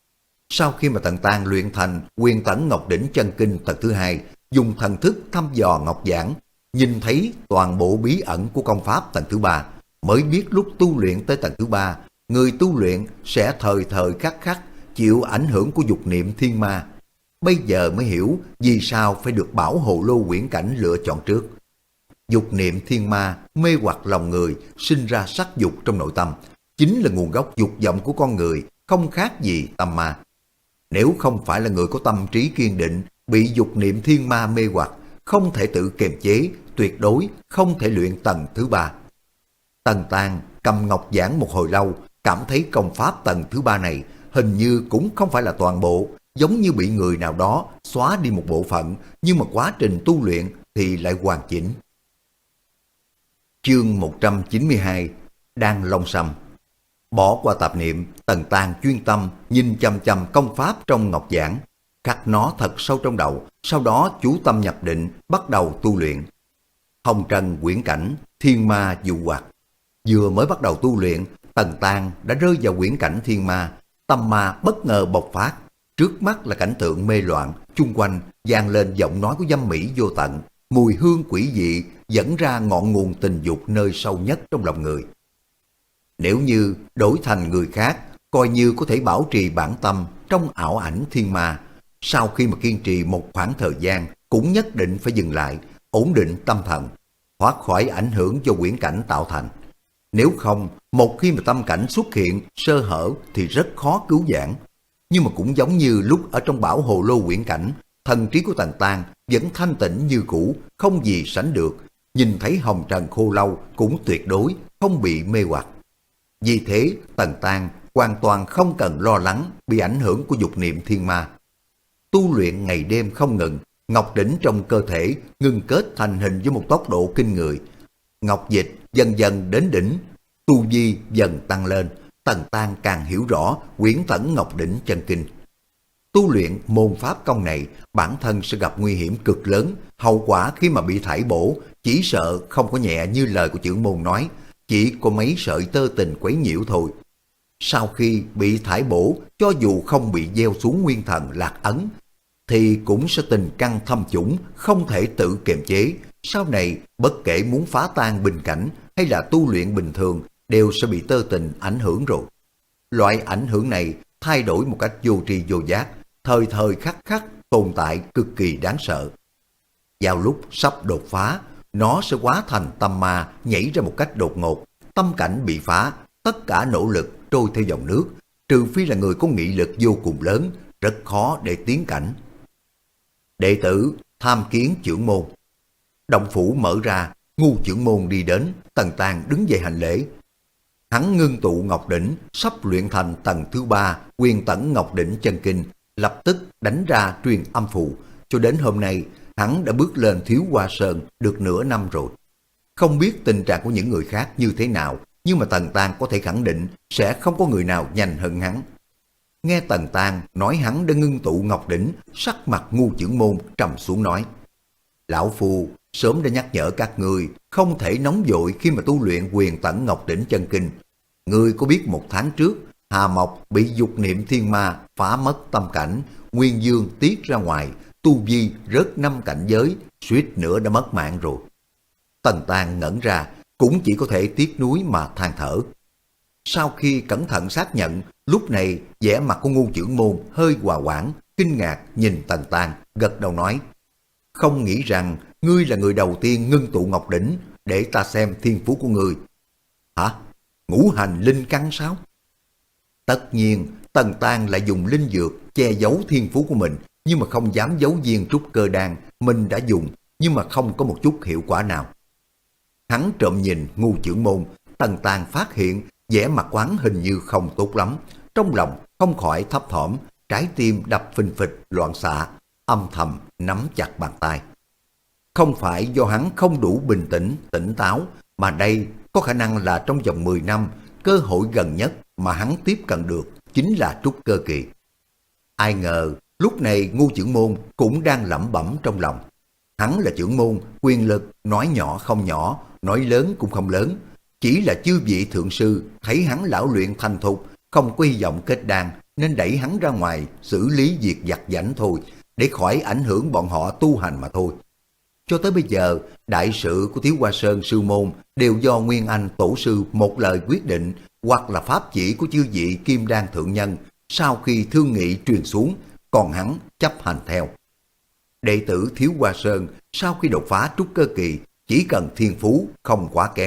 Sau khi mà Tần Tang luyện thành quyền tẩn ngọc đỉnh chân kinh tầng thứ hai, dùng thần thức thăm dò ngọc giản, nhìn thấy toàn bộ bí ẩn của công pháp tầng thứ ba, mới biết lúc tu luyện tới tầng thứ ba, người tu luyện sẽ thời thời khắc khắc chịu ảnh hưởng của dục niệm thiên ma. Bây giờ mới hiểu vì sao phải được Bảo Hồ Lô Quyển Cảnh lựa chọn trước. Dục niệm thiên ma mê hoặc lòng người, sinh ra sắc dục trong nội tâm. chính là nguồn gốc dục vọng của con người, không khác gì tâm ma. Nếu không phải là người có tâm trí kiên định, bị dục niệm thiên ma mê hoặc, không thể tự kiềm chế, tuyệt đối không thể luyện tầng thứ ba. Tần Tàng cầm ngọc giảng một hồi lâu, cảm thấy công pháp tầng thứ ba này hình như cũng không phải là toàn bộ, giống như bị người nào đó xóa đi một bộ phận, nhưng mà quá trình tu luyện thì lại hoàn chỉnh. Chương một trăm chín mươi hai, Đan Long Sâm. Bỏ qua tạp niệm, Tần Tàng chuyên tâm nhìn chằm chằm công pháp trong ngọc giảng, khắc nó thật sâu trong đầu, sau đó chú tâm nhập định, bắt đầu tu luyện. Hồng trần quyển cảnh, thiên ma dụ hoặc. Vừa mới bắt đầu tu luyện, Tần Tàng đã rơi vào quyển cảnh thiên ma, tâm ma bất ngờ bộc phát. Trước mắt là cảnh tượng mê loạn, chung quanh vang lên giọng nói của dâm mỹ vô tận, mùi hương quỷ dị dẫn ra ngọn nguồn tình dục nơi sâu nhất trong lòng người. Nếu như đổi thành người khác, coi như có thể bảo trì bản tâm trong ảo ảnh thiên ma, sau khi mà kiên trì một khoảng thời gian cũng nhất định phải dừng lại, ổn định tâm thần, thoát khỏi ảnh hưởng do quyển cảnh tạo thành. Nếu không, một khi mà tâm cảnh xuất hiện sơ hở thì rất khó cứu vãn. Nhưng mà cũng giống như lúc ở trong Bảo Hồ Lô quyển cảnh, thần trí của Tần Tàng vẫn thanh tĩnh như cũ, không gì sánh được. Nhìn thấy hồng trần khô lâu cũng tuyệt đối không bị mê hoặc. Vì thế, Tần Tàng hoàn toàn không cần lo lắng bị ảnh hưởng của dục niệm thiên ma. Tu luyện ngày đêm không ngừng, ngọc đỉnh trong cơ thể ngưng kết thành hình với một tốc độ kinh người. Ngọc dịch dần dần đến đỉnh, tu vi dần tăng lên. Tần Tàng càng hiểu rõ quyển tẩn ngọc đỉnh chân kinh. Tu luyện môn pháp công này, bản thân sẽ gặp nguy hiểm cực lớn, hậu quả khi mà bị thải bổ, chỉ sợ không có nhẹ như lời của trưởng môn nói, chỉ có mấy sợi tơ tình quấy nhiễu thôi. Sau khi bị thải bổ, cho dù không bị gieo xuống nguyên thần lạc ấn, thì cũng sẽ tình căn thâm chủng, không thể tự kiềm chế. Sau này, bất kể muốn phá tan bình cảnh hay là tu luyện bình thường, đều sẽ bị tơ tình ảnh hưởng rồi. Loại ảnh hưởng này thay đổi một cách vô tri vô giác, thời thời khắc khắc tồn tại cực kỳ đáng sợ. Vào lúc sắp đột phá, nó sẽ hóa thành tâm ma nhảy ra một cách đột ngột, tâm cảnh bị phá, tất cả nỗ lực trôi theo dòng nước, trừ phi là người có nghị lực vô cùng lớn, rất khó để tiến cảnh. Đệ tử tham kiến trưởng môn. Động phủ mở ra, Ngu trưởng môn đi đến, Tần Tàng đứng dậy hành lễ. Hắn ngưng tụ ngọc đỉnh, sắp luyện thành tầng thứ ba quyền tẩn ngọc đỉnh chân kinh, lập tức đánh ra truyền âm phù. Cho đến hôm nay, hắn đã bước lên Thiếu Hoa Sơn được nửa năm rồi. Không biết tình trạng của những người khác như thế nào, nhưng mà Tần Tàng có thể khẳng định sẽ không có người nào nhanh hơn hắn. Nghe Tần Tàng nói hắn đã ngưng tụ ngọc đỉnh, sắc mặt Ngu trưởng môn trầm xuống nói: Lão Phu sớm đã nhắc nhở các người không thể nóng vội khi mà tu luyện quyền tẩn ngọc đỉnh chân kinh. Người có biết một tháng trước, Hà Mộc bị dục niệm thiên ma phá mất tâm cảnh, nguyên dương tiết ra ngoài, tu vi rớt năm cảnh giới, suýt nữa đã mất mạng rồi. Tần Tàng ngẩn ra, cũng chỉ có thể tiếc nuối mà than thở. Sau khi cẩn thận xác nhận, lúc này vẻ mặt của Ngu trưởng môn hơi hòa hoãn, kinh ngạc nhìn Tần Tàng, gật đầu nói: Không nghĩ rằng ngươi là người đầu tiên ngưng tụ ngọc đỉnh, để ta xem thiên phú của ngươi. Hả? Ngũ hành linh căn sao? Tất nhiên, Tần Tàng lại dùng linh dược che giấu thiên phú của mình, nhưng mà không dám giấu viên trúc cơ đan mình đã dùng, nhưng mà không có một chút hiệu quả nào. Hắn trộm nhìn Ngu trưởng môn, Tần Tàng phát hiện vẻ mặt quán hình như không tốt lắm, trong lòng không khỏi thấp thỏm, trái tim đập phình phịch loạn xạ, âm thầm nắm chặt bàn tay. Không phải do hắn không đủ bình tĩnh, tỉnh táo, mà đây có khả năng là trong vòng mười năm, cơ hội gần nhất mà hắn tiếp cận được chính là trúc cơ kỳ. Ai ngờ, lúc này Ngu trưởng môn cũng đang lẩm bẩm trong lòng. Hắn là trưởng môn, quyền lực nói nhỏ không nhỏ, nói lớn cũng không lớn. Chỉ là chư vị thượng sư thấy hắn lão luyện thành thục, không có hy vọng kết đan, nên đẩy hắn ra ngoài xử lý việc vặt vãnh thôi, để khỏi ảnh hưởng bọn họ tu hành mà thôi. Cho tới bây giờ, đại sự của Thiếu Hoa Sơn sư môn đều do Nguyên Anh tổ sư một lời quyết định, hoặc là pháp chỉ của chư vị kim đan thượng nhân sau khi thương nghị truyền xuống, còn hắn chấp hành theo. Đệ tử Thiếu Hoa Sơn sau khi đột phá trúc cơ kỳ, chỉ cần thiên phú không quá kém,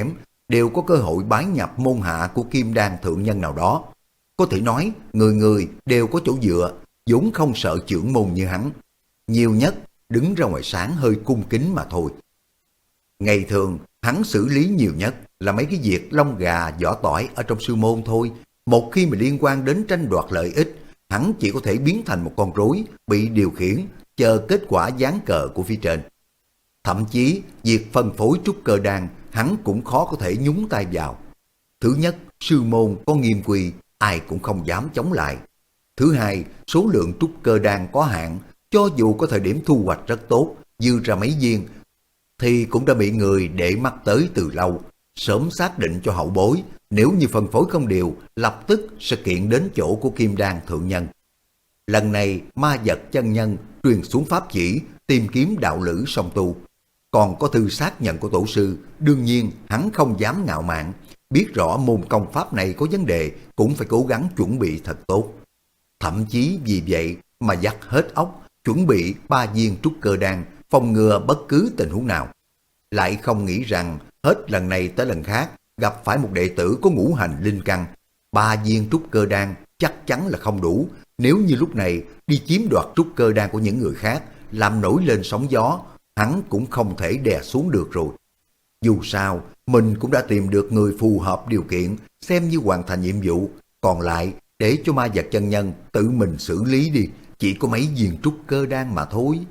đều có cơ hội bái nhập môn hạ của Kim Đan thượng nhân nào đó. Có thể nói, người người đều có chỗ dựa, vốn không sợ trưởng môn như hắn. Nhiều nhất, đứng ra ngoài sáng hơi cung kính mà thôi. Ngày thường, hắn xử lý nhiều nhất là mấy cái việc lông gà, vỏ tỏi ở trong sư môn thôi. Một khi mà liên quan đến tranh đoạt lợi ích, hắn chỉ có thể biến thành một con rối, bị điều khiển, chờ kết quả giáng cờ của phía trên. Thậm chí, việc phân phối trúc cơ đan, hắn cũng khó có thể nhúng tay vào. Thứ nhất, sư môn có nghiêm quy, ai cũng không dám chống lại. Thứ hai, số lượng trúc cơ đan có hạn, cho dù có thời điểm thu hoạch rất tốt, dư ra mấy viên, thì cũng đã bị người để mắt tới từ lâu, sớm xác định cho hậu bối, nếu như phân phối không đều, lập tức sẽ kiện đến chỗ của Kim Đan thượng nhân. Lần này, ma vật chân nhân truyền xuống pháp chỉ, tìm kiếm đạo lữ song tu. Còn có thư xác nhận của tổ sư, đương nhiên hắn không dám ngạo mạn, biết rõ môn công pháp này có vấn đề, cũng phải cố gắng chuẩn bị thật tốt. Thậm chí vì vậy mà dắt hết óc, chuẩn bị ba viên trúc cơ đan, phòng ngừa bất cứ tình huống nào. Lại không nghĩ rằng hết lần này tới lần khác gặp phải một đệ tử có ngũ hành linh căn, ba viên trúc cơ đan chắc chắn là không đủ. Nếu như lúc này đi chiếm đoạt trúc cơ đan của những người khác, làm nổi lên sóng gió, hắn cũng không thể đè xuống được rồi. Dù sao, mình cũng đã tìm được người phù hợp điều kiện, xem như hoàn thành nhiệm vụ, còn lại để cho ma vật chân nhân tự mình xử lý đi, chỉ có mấy viên trúc cơ đan mà thôi.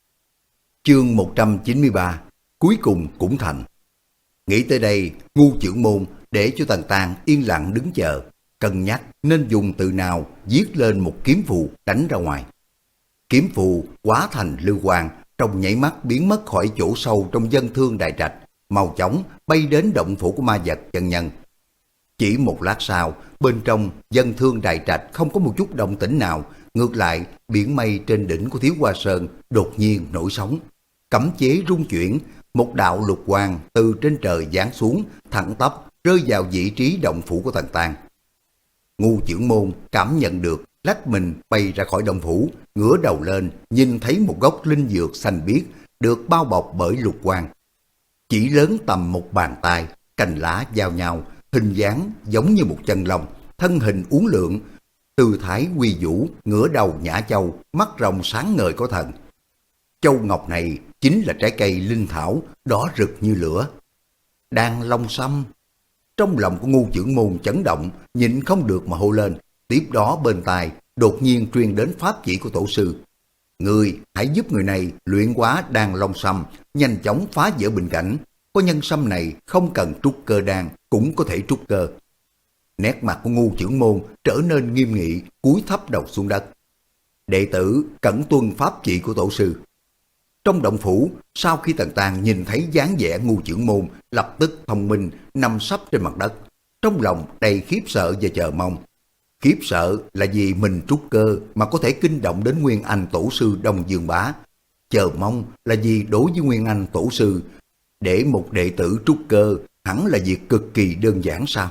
Chương một trăm chín mươi ba, cuối cùng cũng thành. Nghĩ tới đây, Ngu trưởng môn để cho Tần Tàng yên lặng đứng chờ, cân nhắc nên dùng từ nào viết lên một kiếm phù đánh ra ngoài. Kiếm phù hóa thành lưu quang, trong nhảy mắt biến mất khỏi chỗ sâu trong dân thương đại trạch, mau chóng bay đến động phủ của ma vật chân nhân. Chỉ một lát sau, bên trong dân thương đại trạch không có một chút động tĩnh nào, ngược lại biển mây trên đỉnh của Thiếu Hoa Sơn đột nhiên nổi sóng. Cấm chế rung chuyển, một đạo lục quang từ trên trời giáng xuống, thẳng tắp rơi vào vị trí động phủ của Tần Tàng. Ngu trưởng môn cảm nhận được, lách mình bay ra khỏi động phủ, ngửa đầu lên, nhìn thấy một gốc linh dược xanh biếc được bao bọc bởi lục quang. Chỉ lớn tầm một bàn tay, cành lá giao nhau, hình dáng giống như một chân long, thân hình uốn lượn, tư thái quy vũ, ngửa đầu nhả châu, mắt rồng sáng ngời có thần. Châu ngọc này chính là trái cây linh thảo, đỏ rực như lửa. Đan long sâm. Trong lòng của Ngu trưởng môn chấn động, nhịn không được mà hô lên. Tiếp đó bên tai đột nhiên truyền đến pháp chỉ của tổ sư. Người hãy giúp người này luyện hóa đan long sâm, nhanh chóng phá vỡ bình cảnh. Có nhân sâm này không cần trúc cơ đan cũng có thể trúc cơ. Nét mặt của Ngu trưởng môn trở nên nghiêm nghị, cúi thấp đầu xuống đất. Đệ tử cẩn tuân pháp chỉ của tổ sư. Trong động phủ, sau khi Tần Tàng nhìn thấy dáng vẻ Ngu trưởng môn, lập tức thông minh nằm sấp trên mặt đất, trong lòng đầy khiếp sợ và chờ mong. Khiếp sợ là vì mình trúc cơ mà có thể kinh động đến Nguyên Anh tổ sư Đông Dương Bá. Chờ mong là vì đối với Nguyên Anh tổ sư, để một đệ tử trúc cơ hẳn là việc cực kỳ đơn giản sao?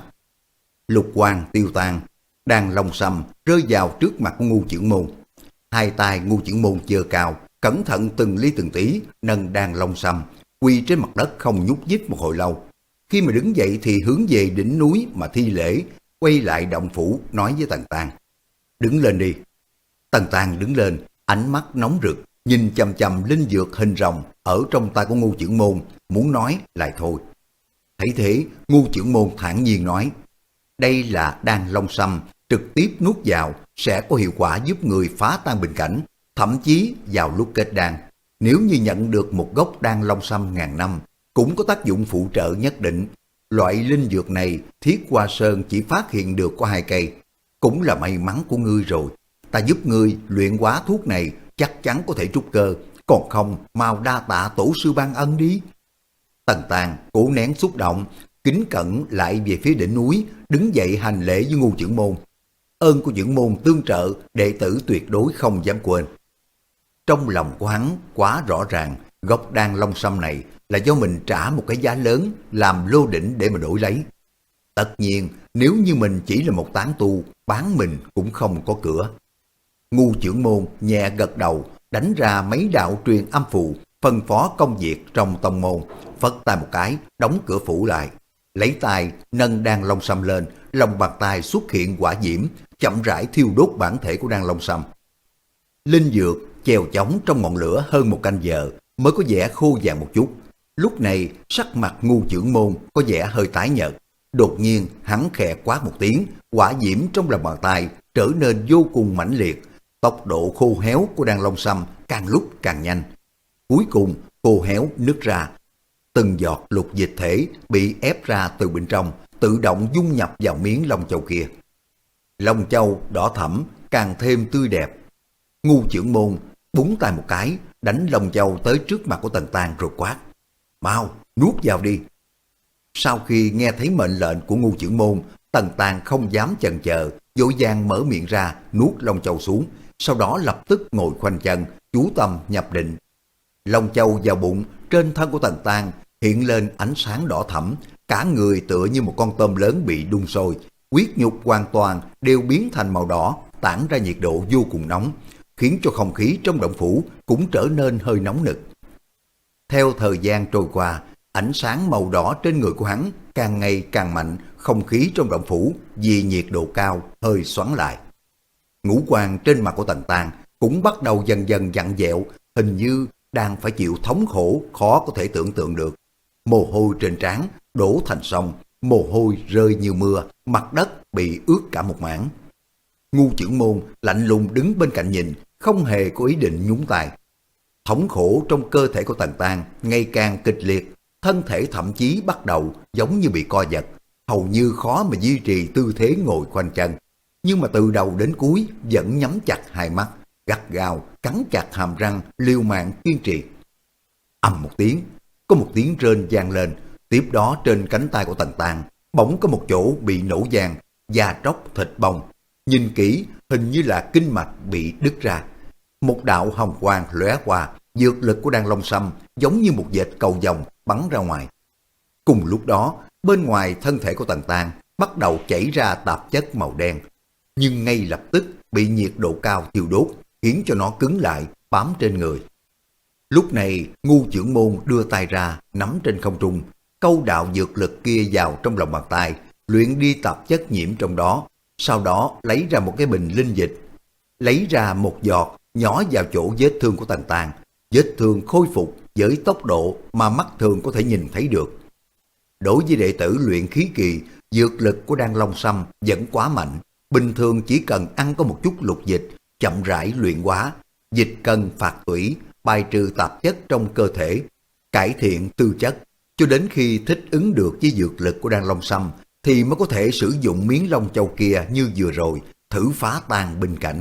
Lục quang tiêu tan, đan long sâm rơi vào trước mặt của Ngu trưởng môn. Hai tay Ngu trưởng môn giơ cao, cẩn thận từng ly từng tí nâng đan long sâm, quỳ trên mặt đất không nhúc nhích một hồi lâu. Khi mà đứng dậy thì hướng về đỉnh núi mà thi lễ, quay lại động phủ nói với Tần Tàng: đứng lên đi. Tần Tàng đứng lên, ánh mắt nóng rực, nhìn chằm chằm linh dược hình rồng ở trong tay của Ngu trưởng môn, muốn nói lại thôi. Thấy thế, Ngu trưởng môn thản nhiên nói: đây là đan long sâm, trực tiếp nuốt vào sẽ có hiệu quả giúp người phá tan bình cảnh, thậm chí vào lúc kết đan. Nếu như nhận được một gốc đan long sâm ngàn năm, cũng có tác dụng phụ trợ nhất định. Loại linh dược này Thiết Hoa Sơn chỉ phát hiện được có hai cây, cũng là may mắn của ngươi rồi. Ta giúp ngươi luyện hóa thuốc này, chắc chắn có thể trúc cơ, còn không mau đa tạ tổ sư ban ân đi. Tần Tàng cố nén xúc động, kính cẩn lại về phía đỉnh núi, đứng dậy hành lễ với Ngu trưởng môn. Ơn của trưởng môn tương trợ, đệ tử tuyệt đối không dám quên. Trong lòng của hắn quá rõ ràng, gốc đan long sâm này là do mình trả một cái giá lớn làm lô đỉnh để mà đổi lấy. Tất nhiên, nếu như mình chỉ là một tán tu, bán mình cũng không có cửa. Ngu trưởng môn nhẹ gật đầu, đánh ra mấy đạo truyền âm phù, phân phó công việc trong tông môn, phất tay một cái, đóng cửa phủ lại. lấy tay nâng đan long sâm lên, lòng bàn tay xuất hiện quả diễm, chậm rãi thiêu đốt bản thể của đan long sâm. Linh dược chèo chóng trong ngọn lửa hơn một canh giờ mới có vẻ khô vàng một chút. Lúc này sắc mặt Ngu Chưởng Môn có vẻ hơi tái nhợt. Đột nhiên hắn khẽ quát một tiếng, quả diễm trong lòng bàn tay trở nên vô cùng mãnh liệt. Tốc độ khô héo của đan long sâm càng lúc càng nhanh. Cuối cùng khô héo nứt ra. Từng giọt lục dịch thể bị ép ra từ bên trong, tự động dung nhập vào miếng long châu kia. Long châu đỏ thẫm, càng thêm tươi đẹp. Ngu Chưởng Môn búng tay một cái, đánh long châu tới trước mặt của Tần Tang rồi quát: mau nuốt vào đi. Sau khi nghe thấy mệnh lệnh của Ngu Chưởng Môn, Tần Tang không dám chần chờ, vội vàng mở miệng ra nuốt long châu xuống, sau đó lập tức ngồi khoanh chân chú tâm nhập định. Long châu vào bụng, trên thân của Tần Tang hiện lên ánh sáng đỏ thẫm, cả người tựa như một con tôm lớn bị đun sôi, huyết nhục hoàn toàn đều biến thành màu đỏ, tản ra nhiệt độ vô cùng nóng, khiến cho không khí trong động phủ cũng trở nên hơi nóng nực. Theo thời gian trôi qua, ánh sáng màu đỏ trên người của hắn càng ngày càng mạnh, không khí trong động phủ vì nhiệt độ cao hơi xoắn lại. Ngũ quan trên mặt của Tần Tang cũng bắt đầu dần dần vặn vẹo, hình như đang phải chịu thống khổ khó có thể tưởng tượng được. Mồ hôi trên trán đổ thành sông, mồ hôi rơi như mưa, mặt đất bị ướt cả một mảng. Ngu Chưởng Môn lạnh lùng đứng bên cạnh nhìn, không hề có ý định nhúng tay. Thống khổ trong cơ thể của Tần Tang ngày càng kịch liệt, thân thể thậm chí bắt đầu giống như bị co giật, hầu như khó mà duy trì tư thế ngồi khoanh chân. Nhưng mà từ đầu đến cuối vẫn nhắm chặt hai mắt, gắt gao cắn chặt hàm răng, liều mạng kiên trì. Ầm một tiếng, có một tiếng rên vang lên, tiếp đó trên cánh tay của Tần Tang bỗng có một chỗ bị nổ vang, da tróc thịt bong. Nhìn kỹ, hình như là kinh mạch bị đứt ra. Một đạo hồng quang lóe qua, dược lực của đan long sâm giống như một vệt cầu vồng bắn ra ngoài. Cùng lúc đó, bên ngoài thân thể của Tần Tang bắt đầu chảy ra tạp chất màu đen, nhưng ngay lập tức bị nhiệt độ cao thiêu đốt, khiến cho nó cứng lại, bám trên người. Lúc này, Ngu Chưởng Môn đưa tay ra, nắm trên không trung, câu đạo dược lực kia vào trong lòng bàn tay, luyện đi tạp chất nhiễm trong đó, sau đó lấy ra một cái bình linh dịch, lấy ra một giọt, nhỏ vào chỗ vết thương của Tần Tang. Vết thương khôi phục với tốc độ mà mắt thường có thể nhìn thấy được. Đối với đệ tử luyện khí kỳ, dược lực của đan long sâm vẫn quá mạnh. Bình thường chỉ cần ăn có một chút lục dịch, chậm rãi luyện hóa, dịch cân phạt tủy, bài trừ tạp chất trong cơ thể, cải thiện tư chất, cho đến khi thích ứng được với dược lực của đan long sâm thì mới có thể sử dụng miếng long châu kia như vừa rồi, thử phá tan binh cảnh.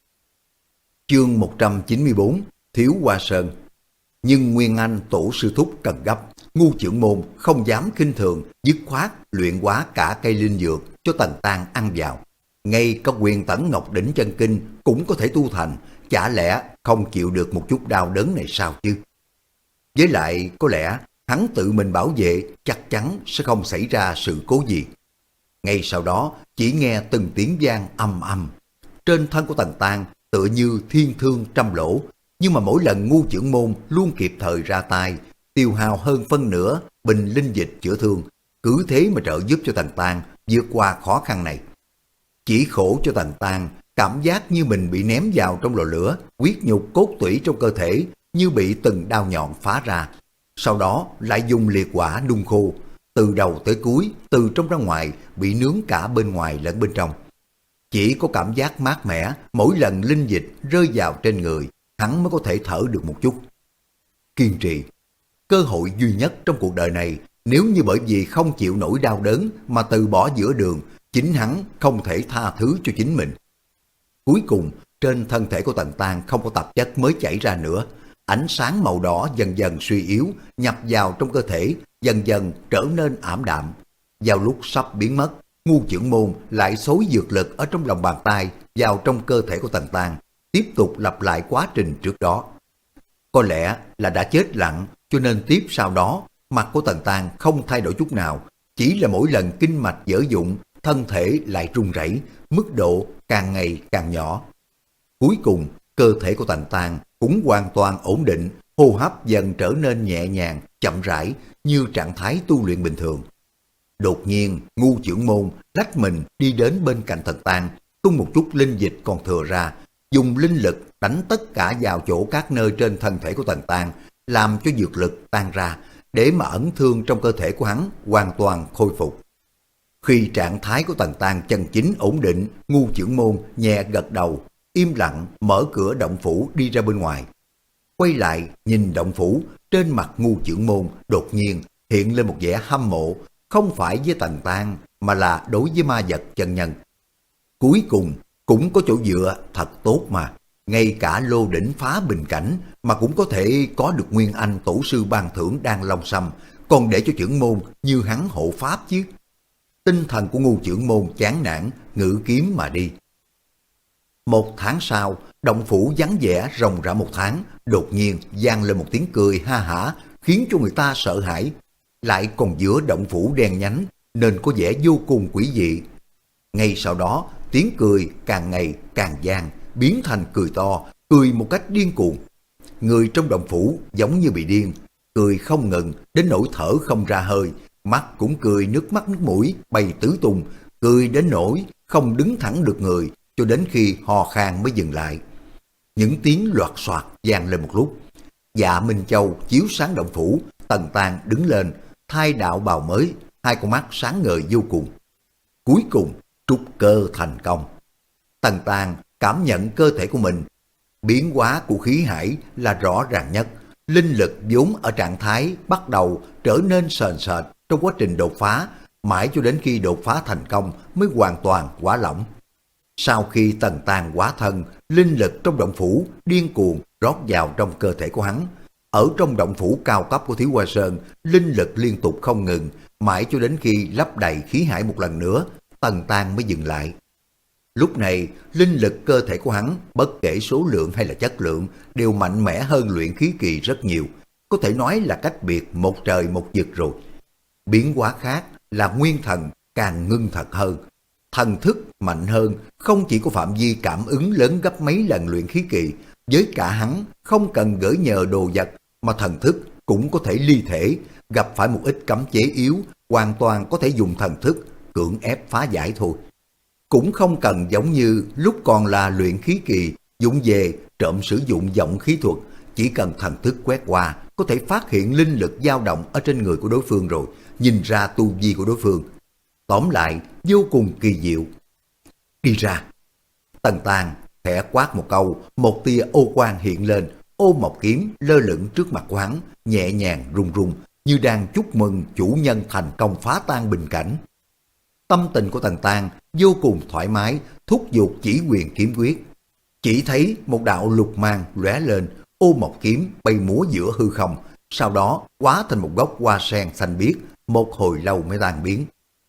Chương một trăm chín mươi tư, Thiếu Hoa Sơn. Nhưng Nguyên Anh tổ sư thúc cần gấp, Ngu Chưởng Môn không dám khinh thường, dứt khoát luyện hóa cả cây linh dược cho Tần Tang ăn vào. Ngay có quyền tẩn ngọc đỉnh chân kinh cũng có thể tu thành, chả lẽ không chịu được một chút đau đớn này sao chứ? Với lại có lẽ hắn tự mình bảo vệ chắc chắn sẽ không xảy ra sự cố gì. Ngay sau đó chỉ nghe từng tiếng vang ầm ầm. Trên thân của Tần Tang tựa như thiên thương trăm lỗ, nhưng mà mỗi lần Ngu Chưởng Môn luôn kịp thời ra tay, tiêu hao hơn phân nửa bình linh dịch chữa thương, cứ thế mà trợ giúp cho Tần Tang vượt qua khó khăn này. Chỉ khổ cho Tần Tang cảm giác như mình bị ném vào trong lò lửa, huyết nhục cốt tủy trong cơ thể như bị từng đao nhọn phá ra, sau đó lại dùng liệt hỏa nung khô, từ đầu tới cuối, từ trong ra ngoài bị nướng cả bên ngoài lẫn bên trong. Chỉ có cảm giác mát mẻ mỗi lần linh dịch rơi vào trên người, hắn mới có thể thở được một chút. Kiên trì, cơ hội duy nhất trong cuộc đời này, nếu như bởi vì không chịu nổi đau đớn mà từ bỏ giữa đường, chính hắn không thể tha thứ cho chính mình. Cuối cùng, trên thân thể của Tần Tang không có tạp chất mới chảy ra nữa, ánh sáng màu đỏ dần dần suy yếu, nhập vào trong cơ thể, dần dần trở nên ảm đạm. Vào lúc sắp biến mất, Ngu Chưởng Môn lại xối dược lực ở trong lòng bàn tay vào trong cơ thể của Tần Tang, tiếp tục lặp lại quá trình trước đó. Có lẽ là đã chết lặng, cho nên tiếp sau đó, mặt của Tần Tang không thay đổi chút nào, chỉ là mỗi lần kinh mạch dở dụng, thân thể lại run rẩy, mức độ càng ngày càng nhỏ. Cuối cùng, cơ thể của Tần Tang cũng hoàn toàn ổn định, hô hấp dần trở nên nhẹ nhàng, chậm rãi như trạng thái tu luyện bình thường. Đột nhiên, Ngu Chưởng Môn lách mình đi đến bên cạnh Tần Tang, tung một chút linh dịch còn thừa ra, dùng linh lực đánh tất cả vào chỗ các nơi trên thân thể của Tần Tang, làm cho dược lực tan ra, để mà ẩn thương trong cơ thể của hắn hoàn toàn khôi phục. Khi trạng thái của Tần Tang chân chính ổn định, Ngu Chưởng Môn nhẹ gật đầu, im lặng mở cửa động phủ đi ra bên ngoài. Quay lại nhìn động phủ, trên mặt Ngu Chưởng Môn đột nhiên hiện lên một vẻ hâm mộ, không phải với Tần Tang mà là đối với ma vật chân nhân. Cuối cùng cũng có chỗ dựa thật tốt mà, ngay cả lô đỉnh phá bình cảnh mà cũng có thể có được Nguyên Anh tổ sư ban thưởng Đan Long Sâm, còn để cho Chưởng Môn như hắn hộ pháp chứ. Tinh thần của Ngu Chưởng Môn chán nản, ngự kiếm mà đi. Một tháng sau, động phủ vắng vẻ ròng rã một tháng, đột nhiên vang lên một tiếng cười ha hả, khiến cho người ta sợ hãi. Lại còn giữa động phủ đen nhánh, nên có vẻ vô cùng quỷ dị. Ngay sau đó, tiếng cười càng ngày càng vang, biến thành cười to, cười một cách điên cuồng. Người trong động phủ giống như bị điên, cười không ngừng đến nỗi thở không ra hơi, mắt cũng cười nước mắt nước mũi bay tứ tung, cười đến nỗi không đứng thẳng được người, cho đến khi hò khan mới dừng lại. Những tiếng loạt soạt vang lên một lúc. Dạ Minh Châu chiếu sáng động phủ, Tần Tang đứng lên, thay đạo bào mới, hai con mắt sáng ngời vô cùng. Cuối cùng, trúc cơ thành công. Tần Tang cảm nhận cơ thể của mình, biến hóa của khí hải là rõ ràng nhất. Linh lực vốn ở trạng thái bắt đầu trở nên sền sệt trong quá trình đột phá, mãi cho đến khi đột phá thành công mới hoàn toàn hóa lỏng. Sau khi Tần Tang hóa thân, linh lực trong động phủ điên cuồng rót vào trong cơ thể của hắn. Ở trong động phủ cao cấp của Thiếu Hoa Sơn, linh lực liên tục không ngừng, mãi cho đến khi lấp đầy khí hải một lần nữa, Tần Tang mới dừng lại. Lúc này, linh lực cơ thể của hắn, bất kể số lượng hay là chất lượng, đều mạnh mẽ hơn luyện khí kỳ rất nhiều. Có thể nói là cách biệt một trời một vực rồi. Biến hóa khác là nguyên thần càng ngưng thật hơn. Thần thức mạnh hơn, không chỉ có phạm vi cảm ứng lớn gấp mấy lần luyện khí kỳ, với cả hắn không cần gửi nhờ đồ vật, mà thần thức cũng có thể ly thể, gặp phải một ít cấm chế yếu, hoàn toàn có thể dùng thần thức cưỡng ép phá giải thôi. Cũng không cần giống như lúc còn là luyện khí kỳ, dụng về trộm sử dụng vọng khí thuật, chỉ cần thần thức quét qua, có thể phát hiện linh lực dao động ở trên người của đối phương rồi, nhìn ra tu vi của đối phương. Tóm lại, vô cùng kỳ diệu. Đi ra. Tần Tang khẽ quát một câu, một tia ô quang hiện lên, ô mộc kiếm lơ lửng trước mặt của hắn, nhẹ nhàng rung rung, như đang chúc mừng chủ nhân thành công phá tan bình cảnh. Tâm tình của Tần Tang vô cùng thoải mái, thúc giục chỉ quyền kiếm quyết. Chỉ thấy một đạo lục mang lóe lên, ô mộc kiếm bay múa giữa hư không, sau đó hóa thành một gốc hoa sen xanh biếc, một hồi lâu mới tan biến.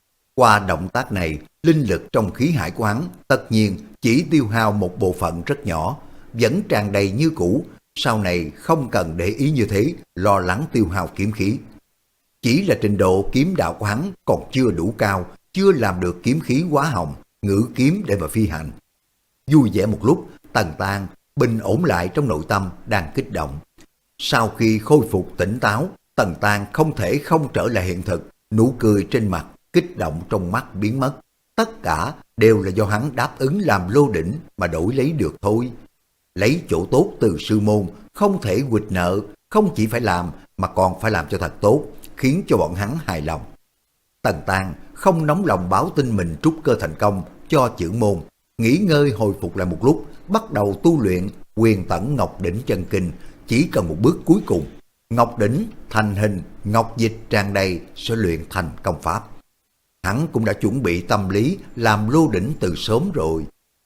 Qua động tác này, linh lực trong khí hải của hắn tất nhiên chỉ tiêu hao một bộ phận rất nhỏ, vẫn tràn đầy như cũ, sau này không cần để ý như thế, lo lắng tiêu hao kiếm khí. Chỉ là trình độ kiếm đạo của hắn còn chưa đủ cao, chưa làm được kiếm khí hóa hồng, ngữ kiếm để mà phi hành. Vui vẻ một lúc, Tần Tang bình ổn lại trong nội tâm đang kích động. Sau khi khôi phục tỉnh táo, Tần Tang không thể không trở lại hiện thực, nụ cười trên mặt, kích động trong mắt biến mất. Tất cả đều là do hắn đáp ứng làm lô đỉnh mà đổi lấy được thôi. Lấy chỗ tốt từ sư môn, không thể quỵt nợ, không chỉ phải làm mà còn phải làm cho thật tốt, khiến cho bọn hắn hài lòng. Tần Tang không nóng lòng báo tin mình trúc cơ thành công cho Chưởng Môn, nghỉ ngơi hồi phục lại một lúc, bắt đầu tu luyện Huyền Tẩn Ngọc Đỉnh Chân Kinh, chỉ cần một bước cuối cùng. Ngọc Đỉnh thành hình, ngọc dịch tràn đầy sẽ luyện thành công pháp. Hắn cũng đã chuẩn bị tâm lý làm lô đỉnh từ sớm rồi.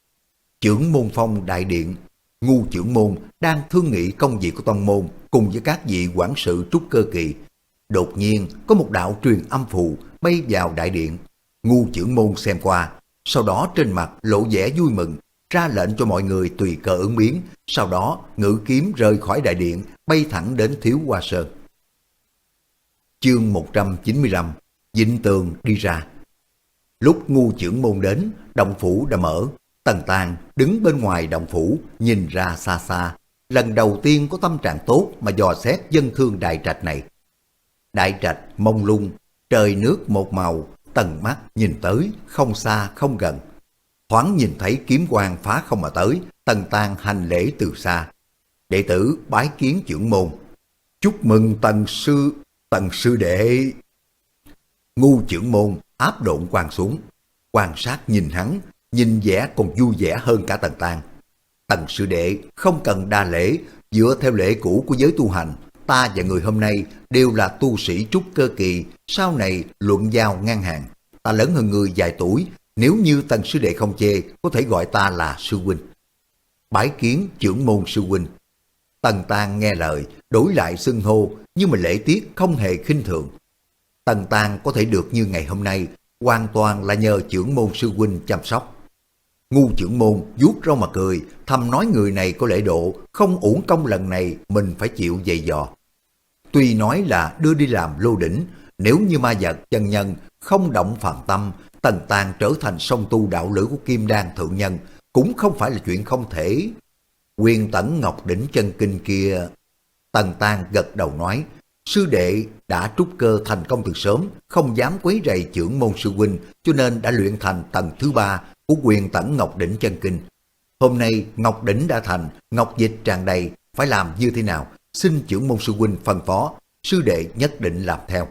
Chưởng Môn Phong đại điện, Ngu Chưởng Môn đang thương nghị công việc của tông môn cùng với các vị quản sự trúc cơ kỳ. Đột nhiên có một đạo truyền âm phù bay vào đại điện. Ngu Chưởng Môn xem qua, sau đó trên mặt lộ vẻ vui mừng, ra lệnh cho mọi người tùy cơ ứng biến, sau đó ngự kiếm rời khỏi đại điện, bay thẳng đến Thiếu Hoa Sơn. Chương một trăm chín mươi lăm, Vịnh Tường đi ra. Lúc Ngu Chưởng Môn đến, động phủ đã mở. Tần Tang đứng bên ngoài động phủ, nhìn ra xa xa, lần đầu tiên có tâm trạng tốt mà dò xét dân thương đại trạch này. Đại trạch mông lung, Trời nước một màu, tần mắt nhìn tới, không xa không gần. Thoáng nhìn thấy kiếm quang phá không mà tới, Tần Tang hành lễ từ xa. Đệ tử bái kiến trưởng môn. Chúc mừng Tần sư, Tần sư đệ. Ngu trưởng môn áp độn quang xuống, quan sát nhìn hắn, nhìn vẻ còn vui vẻ hơn cả Tần Tang. Tần sư đệ không cần đa lễ, dựa theo lễ cũ của giới tu hành, ta và người hôm nay đều là tu sĩ trúc cơ kỳ, sau này luận giao ngang hàng. Ta lớn hơn người vài tuổi, nếu như Tần sư đệ không chê, có thể gọi ta là sư huynh. Bái kiến trưởng môn sư huynh. Tần Tang nghe lời, đổi lại xưng hô, nhưng mà lễ tiết không hề khinh thường. Tần Tang có thể được như ngày hôm nay, hoàn toàn là nhờ trưởng môn sư huynh chăm sóc. Ngu trưởng môn vuốt râu mà cười, thầm nói người này có lễ độ, không uổng công lần này mình phải chịu dày dò. Tuy nói là đưa đi làm lô đỉnh, nếu như ma vật chân nhân không động phàm tâm, Tần Tang trở thành song tu đạo lữ của Kim Đan thượng nhân cũng không phải là chuyện không thể. Quyền Tẩn Ngọc đỉnh chân kinh kia. Tần Tang gật đầu nói, sư đệ đã trúc cơ thành công từ sớm, không dám quấy rầy trưởng môn sư huynh, cho nên đã luyện thành tầng thứ ba của Quyền Tẩn Ngọc đỉnh chân kinh. Hôm nay Ngọc đỉnh đã thành, ngọc dịch tràn đầy, phải làm như thế nào? Xin trưởng môn sư huynh phân phó, sư đệ nhất định làm theo.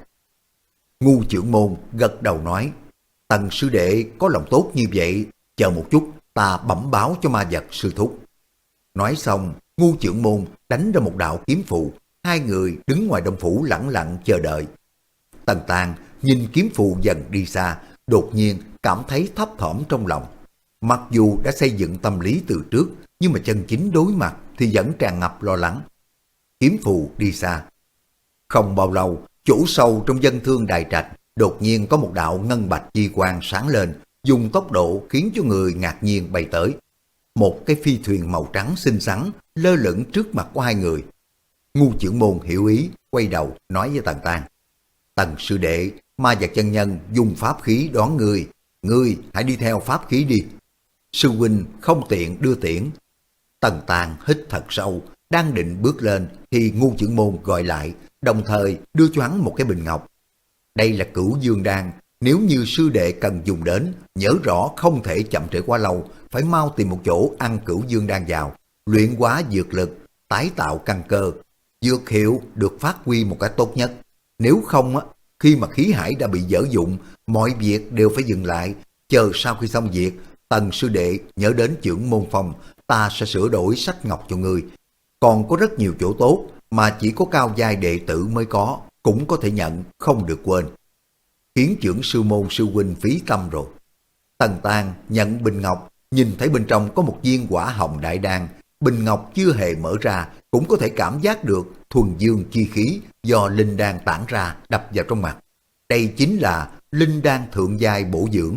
Ngu trưởng môn gật đầu nói, Tần sư đệ có lòng tốt như vậy, chờ một chút, ta bẩm báo cho ma vật sư thúc. Nói xong, Ngu trưởng môn đánh ra một đạo kiếm phù, hai người đứng ngoài đông phủ lẳng lặng chờ đợi. Tần Tang nhìn kiếm phù dần đi xa, đột nhiên cảm thấy thấp thỏm trong lòng. Mặc dù đã xây dựng tâm lý từ trước, nhưng mà chân chính đối mặt thì vẫn tràn ngập lo lắng. Kiếm phù đi xa. Không bao lâu, chỗ sâu trong dân thương đại trạch, đột nhiên có một đạo ngân bạch chi quang sáng lên, dùng tốc độ khiến cho người ngạc nhiên bay tới. Một cái phi thuyền màu trắng xinh xắn lơ lửng trước mặt của hai người. Ngu trưởng môn hiểu ý, quay đầu nói với Tần Tang, Tần sư đệ, ma vật chân nhân dùng pháp khí đón ngươi, ngươi hãy đi theo pháp khí đi. Sư huynh không tiện đưa tiễn. Tần Tang hít thật sâu, đang định bước lên thì Ngu trưởng môn gọi lại, đồng thời đưa cho hắn một cái bình ngọc. Đây là Cửu Dương đan, nếu như sư đệ cần dùng đến, nhớ rõ không thể chậm trễ quá lâu, phải mau tìm một chỗ ăn Cửu Dương đan vào, luyện hóa dược lực, tái tạo căn cơ, dược hiệu được phát huy một cách tốt nhất. Nếu không, khi mà khí hải đã bị dở dụng, mọi việc đều phải dừng lại, chờ sau khi xong việc, Tần sư đệ nhớ đến trưởng môn phòng, ta sẽ sửa đổi sách ngọc cho ngươi. Còn có rất nhiều chỗ tốt mà chỉ có cao giai đệ tử mới có, cũng có thể nhận, không được quên. Khiến trưởng sư môn sư huynh phí tâm rồi. Tần Tang nhận bình ngọc, nhìn thấy bên trong có một viên quả hồng đại đan. Bình ngọc chưa hề mở ra, cũng có thể cảm giác được thuần dương chi khí do linh đan tản ra đập vào trong mặt. Đây chính là linh đan thượng giai bổ dưỡng.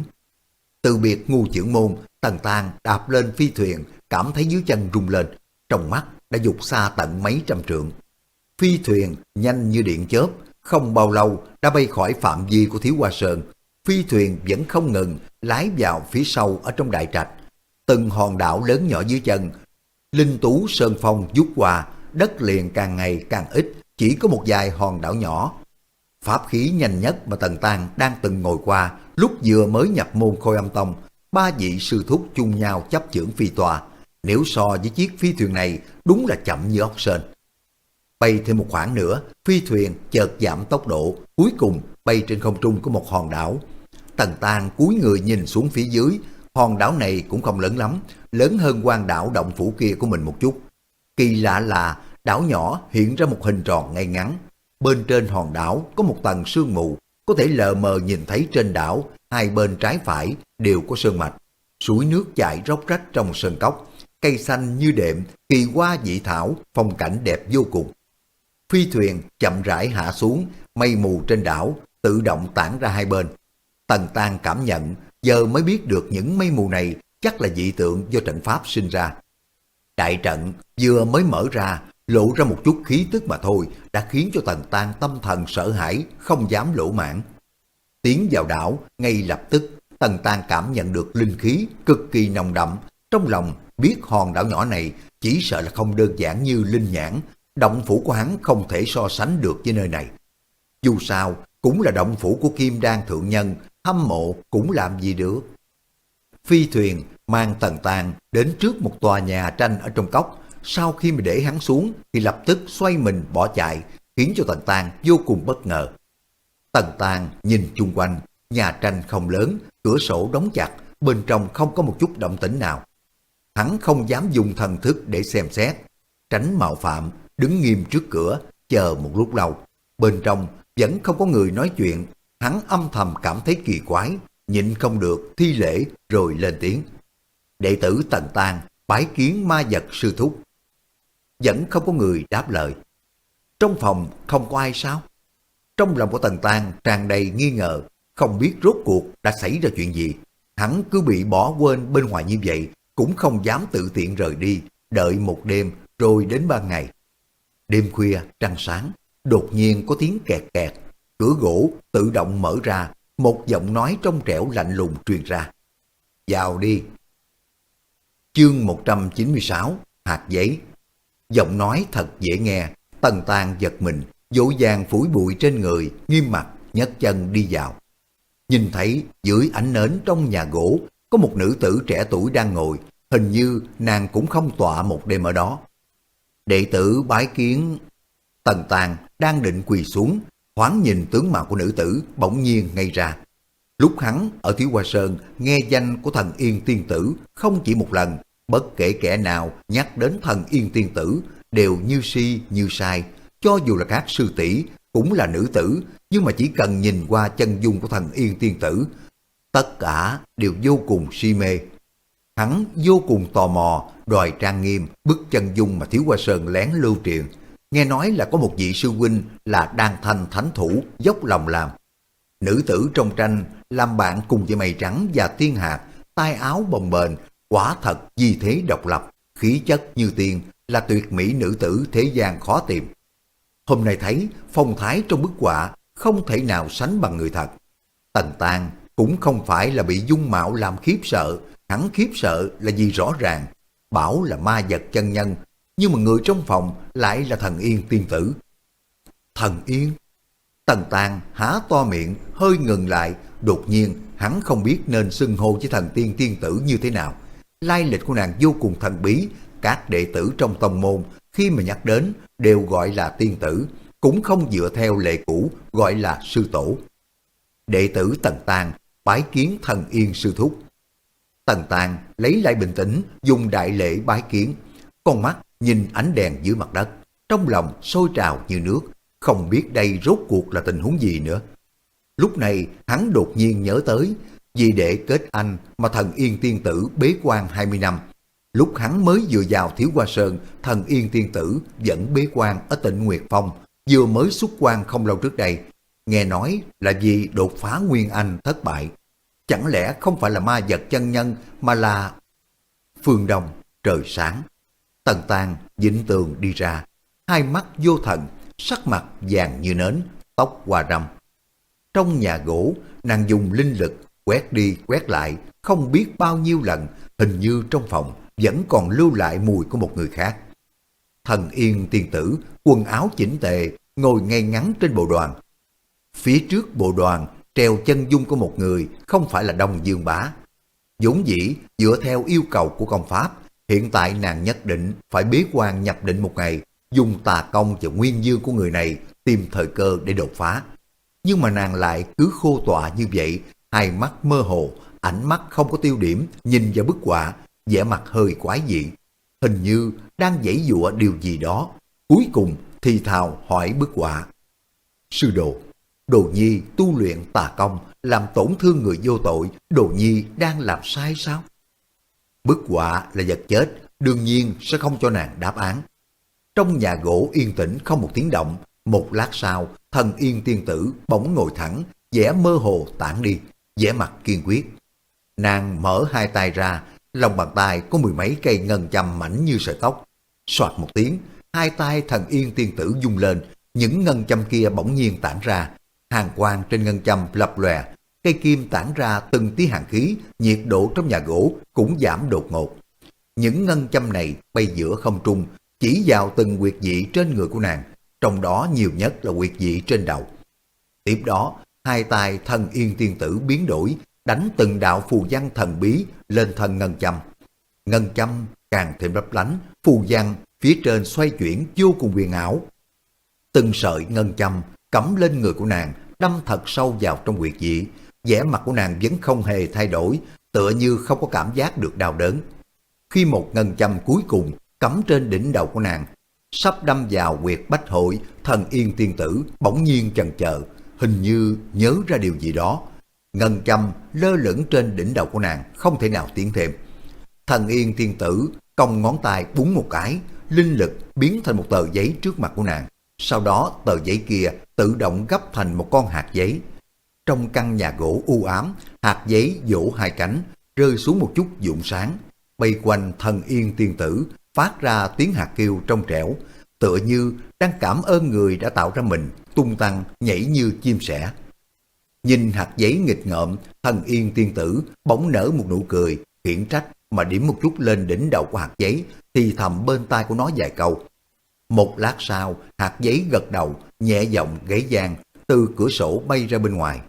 Từ biệt Ngu trưởng môn, Tần Tang đạp lên phi thuyền, cảm thấy dưới chân rung lên, trong mắt đã dục xa tận mấy trăm trượng. Phi thuyền nhanh như điện chớp, không bao lâu đã bay khỏi phạm vi của Thiếu Hoa Sơn. Phi thuyền vẫn không ngừng lái vào phía sau ở trong đại trạch. Từng hòn đảo lớn nhỏ dưới chân, linh tú sơn phong vút qua, đất liền càng ngày càng ít, chỉ có một vài hòn đảo nhỏ. Pháp khí nhanh nhất mà Tần Tang đang từng ngồi qua lúc vừa mới nhập môn Khôi Âm Tông, ba vị sư thúc chung nhau chấp chưởng phi tòa. Nếu so với chiếc phi thuyền này, đúng là chậm như ốc sên. Bay thêm một khoảng nữa, phi thuyền chợt giảm tốc độ, cuối cùng bay trên không trung của một hòn đảo. Tần Tang cúi người nhìn xuống phía dưới, hòn đảo này cũng không lớn lắm, lớn hơn quan đảo động phủ kia của mình một chút. Kỳ lạ là đảo nhỏ hiện ra một hình tròn ngay ngắn. Bên trên hòn đảo có một tầng sương mù, có thể lờ mờ nhìn thấy trên đảo, hai bên trái phải đều có sơn mạch. Suối nước chảy róc rách trong sơn cốc, cây xanh như đệm, kỳ hoa dị thảo, phong cảnh đẹp vô cùng. Phi thuyền chậm rãi hạ xuống, mây mù trên đảo tự động tản ra hai bên. Tần Tang cảm nhận, giờ mới biết được những mây mù này chắc là dị tượng do trận pháp sinh ra. Đại trận vừa mới mở ra, lộ ra một chút khí tức mà thôi, đã khiến cho Tần Tang tâm thần sợ hãi, không dám lỗ mãng. Tiến vào đảo, ngay lập tức, Tần Tang cảm nhận được linh khí cực kỳ nồng đậm, trong lòng biết hòn đảo nhỏ này chỉ sợ là không đơn giản như linh nhãn, động phủ của hắn không thể so sánh được với nơi này. Dù sao, cũng là động phủ của Kim Đan thượng nhân, hâm mộ cũng làm gì được. Phi thuyền mang Tần Tàng đến trước một tòa nhà tranh ở trong cốc, sau khi mà để hắn xuống thì lập tức xoay mình bỏ chạy, khiến cho Tần Tàng vô cùng bất ngờ. Tần Tàng nhìn chung quanh, nhà tranh không lớn, cửa sổ đóng chặt, bên trong không có một chút động tĩnh nào. Hắn không dám dùng thần thức để xem xét, tránh mạo phạm, đứng nghiêm trước cửa, chờ một lúc lâu. Bên trong vẫn không có người nói chuyện, hắn âm thầm cảm thấy kỳ quái, nhịn không được thi lễ rồi lên tiếng. Đệ tử Tần Tàng bái kiến ma vật sư thúc. Vẫn không có người đáp lời. Trong phòng không có ai sao? Trong lòng của Tần Tàng tràn đầy nghi ngờ, không biết rốt cuộc đã xảy ra chuyện gì. Hắn cứ bị bỏ quên bên ngoài như vậy, cũng không dám tự tiện rời đi, đợi một đêm rồi đến ban ngày. Đêm khuya trăng sáng, đột nhiên có tiếng kẹt kẹt, cửa gỗ tự động mở ra, một giọng nói trong trẻo lạnh lùng truyền ra. Vào đi. Chương một trăm chín mươi sáu, hạt giấy. Giọng nói thật dễ nghe, Tần Tàng giật mình, vội vàng phủi bụi trên người, nghiêm mặt nhấc chân đi vào. Nhìn thấy dưới ánh nến trong nhà gỗ có một nữ tử trẻ tuổi đang ngồi, hình như nàng cũng không tọa một đêm ở đó. Đệ tử bái kiến. Tần Tàng đang định quỳ xuống, thoáng nhìn tướng mạo của nữ tử, bỗng nhiên ngây ra. Lúc hắn ở Thiếu Hoa Sơn nghe danh của thần Yên Tiên Tử không chỉ một lần, bất kể kẻ nào nhắc đến thần Yên Tiên Tử đều như si như sai. Cho dù là các sư tỷ cũng là nữ tử, nhưng mà chỉ cần nhìn qua chân dung của thần Yên Tiên Tử, tất cả đều vô cùng si mê. Hắn vô cùng tò mò, đòi trang nghiêm bức chân dung mà Thiếu Hoa Sơn lén lưu truyền. Nghe nói là có một vị sư huynh là Đan Thanh thánh thủ dốc lòng làm. Nữ tử trong tranh làm bạn cùng với mây trắng và tiên hạt, tay áo bồng bềnh, quả thật di thế độc lập, khí chất như tiên, là tuyệt mỹ nữ tử thế gian khó tìm. Hôm nay thấy phong thái trong bức họa không thể nào sánh bằng người thật. Tần Tàng cũng không phải là bị dung mạo làm khiếp sợ, hắn khiếp sợ là gì rõ ràng. Bảo là ma vật chân nhân, nhưng mà người trong phòng lại là thần Yên Tiên Tử. Thần Yên? Tần Tàng há to miệng, hơi ngừng lại, đột nhiên hắn không biết nên xưng hô với thần Tiên Tiên Tử như thế nào. Lai lịch của nàng vô cùng thần bí, các đệ tử trong tông môn khi mà nhắc đến đều gọi là tiên tử, cũng không dựa theo lệ cũ gọi là sư tổ. Đệ tử Tần Tàng bái kiến thần Yên sư thúc. Tần Tàng lấy lại bình tĩnh, dùng đại lễ bái kiến, con mắt nhìn ánh đèn dưới mặt đất, trong lòng sôi trào như nước, không biết đây rốt cuộc là tình huống gì nữa. Lúc này hắn đột nhiên nhớ tới, vì để kết anh mà thần Yên Tiên Tử bế quan hai mươi năm. Lúc hắn mới vừa vào Thiếu Hoa Sơn, thần Yên Tiên Tử vẫn bế quan ở Tịnh Nguyệt Phong, vừa mới xuất quan không lâu trước đây. Nghe nói là vì đột phá Nguyên Anh thất bại. Chẳng lẽ không phải là ma vật chân nhân mà là... Phương Đông, trời sáng. Tần Tàng vịnh tường đi ra, hai mắt vô thần, sắc mặt vàng như nến, tóc hoa râm. Trong nhà gỗ, nàng dùng linh lực quét đi quét lại, không biết bao nhiêu lần, hình như trong phòng vẫn còn lưu lại mùi của một người khác. Thần Yên Tiên Tử, quần áo chỉnh tề, ngồi ngay ngắn trên bộ đoàn. Phía trước bộ đoàn treo chân dung của một người, không phải là Đông Dương Bá. Vốn dĩ dựa theo yêu cầu của công pháp, hiện tại nàng nhất định phải bế quan nhập định một ngày, dùng tà công và nguyên dương của người này tìm thời cơ để đột phá. Nhưng mà nàng lại cứ khô tọa như vậy, hai mắt mơ hồ, ánh mắt không có tiêu điểm, nhìn vào bức họa, vẻ mặt hơi quái dị, hình như đang giãy giụa điều gì đó. Cuối cùng thì thào hỏi bức họa: Sư đồ, Đồ Nhi tu luyện tà công, làm tổn thương người vô tội, Đồ Nhi đang làm sai sao? Bức họa là vật chết, đương nhiên sẽ không cho nàng đáp án. Trong nhà gỗ yên tĩnh không một tiếng động. Một lát sau, thần Yên Tiên Tử bỗng ngồi thẳng, vẻ mơ hồ tản đi, vẻ mặt kiên quyết. Nàng mở hai tay ra, lòng bàn tay có mười mấy cây ngân châm mảnh như sợi tóc. Soạt một tiếng, hai tay thần Yên Tiên Tử rung lên, những ngân châm kia bỗng nhiên tản ra, hàn quang trên ngân châm lập lòe, cây kim tản ra từng tí hàn khí, nhiệt độ trong nhà gỗ cũng giảm đột ngột. Những ngân châm này bay giữa không trung, chỉ vào từng huyệt vị trên người của nàng, trong đó nhiều nhất là huyệt vị trên đầu. Tiếp đó, hai tay Thần Yên tiên tử biến đổi, đánh từng đạo phù văn thần bí lên thân ngân châm. Ngân châm càng thêm lấp lánh, phù văn phía trên xoay chuyển vô cùng huyền ảo. Từng sợi ngân châm cắm lên người của nàng, đâm thật sâu vào trong huyệt vị. Vẻ mặt của nàng vẫn không hề thay đổi, tựa như không có cảm giác được đau đớn. Khi một ngân châm cuối cùng cắm trên đỉnh đầu của nàng, sắp đâm vào huyệt bách hội, Thần Yên tiên tử bỗng nhiên chần chờ, hình như nhớ ra điều gì đó. Ngân châm lơ lửng trên đỉnh đầu của nàng, không thể nào tiến thêm. Thần Yên tiên tử cong ngón tay búng một cái, linh lực biến thành một tờ giấy trước mặt của nàng. Sau đó tờ giấy kia tự động gấp thành một con hạt giấy. Trong căn nhà gỗ u ám, hạt giấy vỗ hai cánh, rơi xuống một chút rụng sáng. Bay quanh Thần Yên tiên tử, phát ra tiếng hạt kêu trong trẻo, tựa như đang cảm ơn người đã tạo ra mình, tung tăng nhảy như chim sẻ. Nhìn hạt giấy nghịch ngợm, Thần Yên tiên tử bỗng nở một nụ cười, khiển trách mà điểm một chút lên đỉnh đầu của hạt giấy, thì thầm bên tai của nó vài câu. Một lát sau, hạt giấy gật đầu, nhẹ giọng gáy vang, từ cửa sổ bay ra bên ngoài.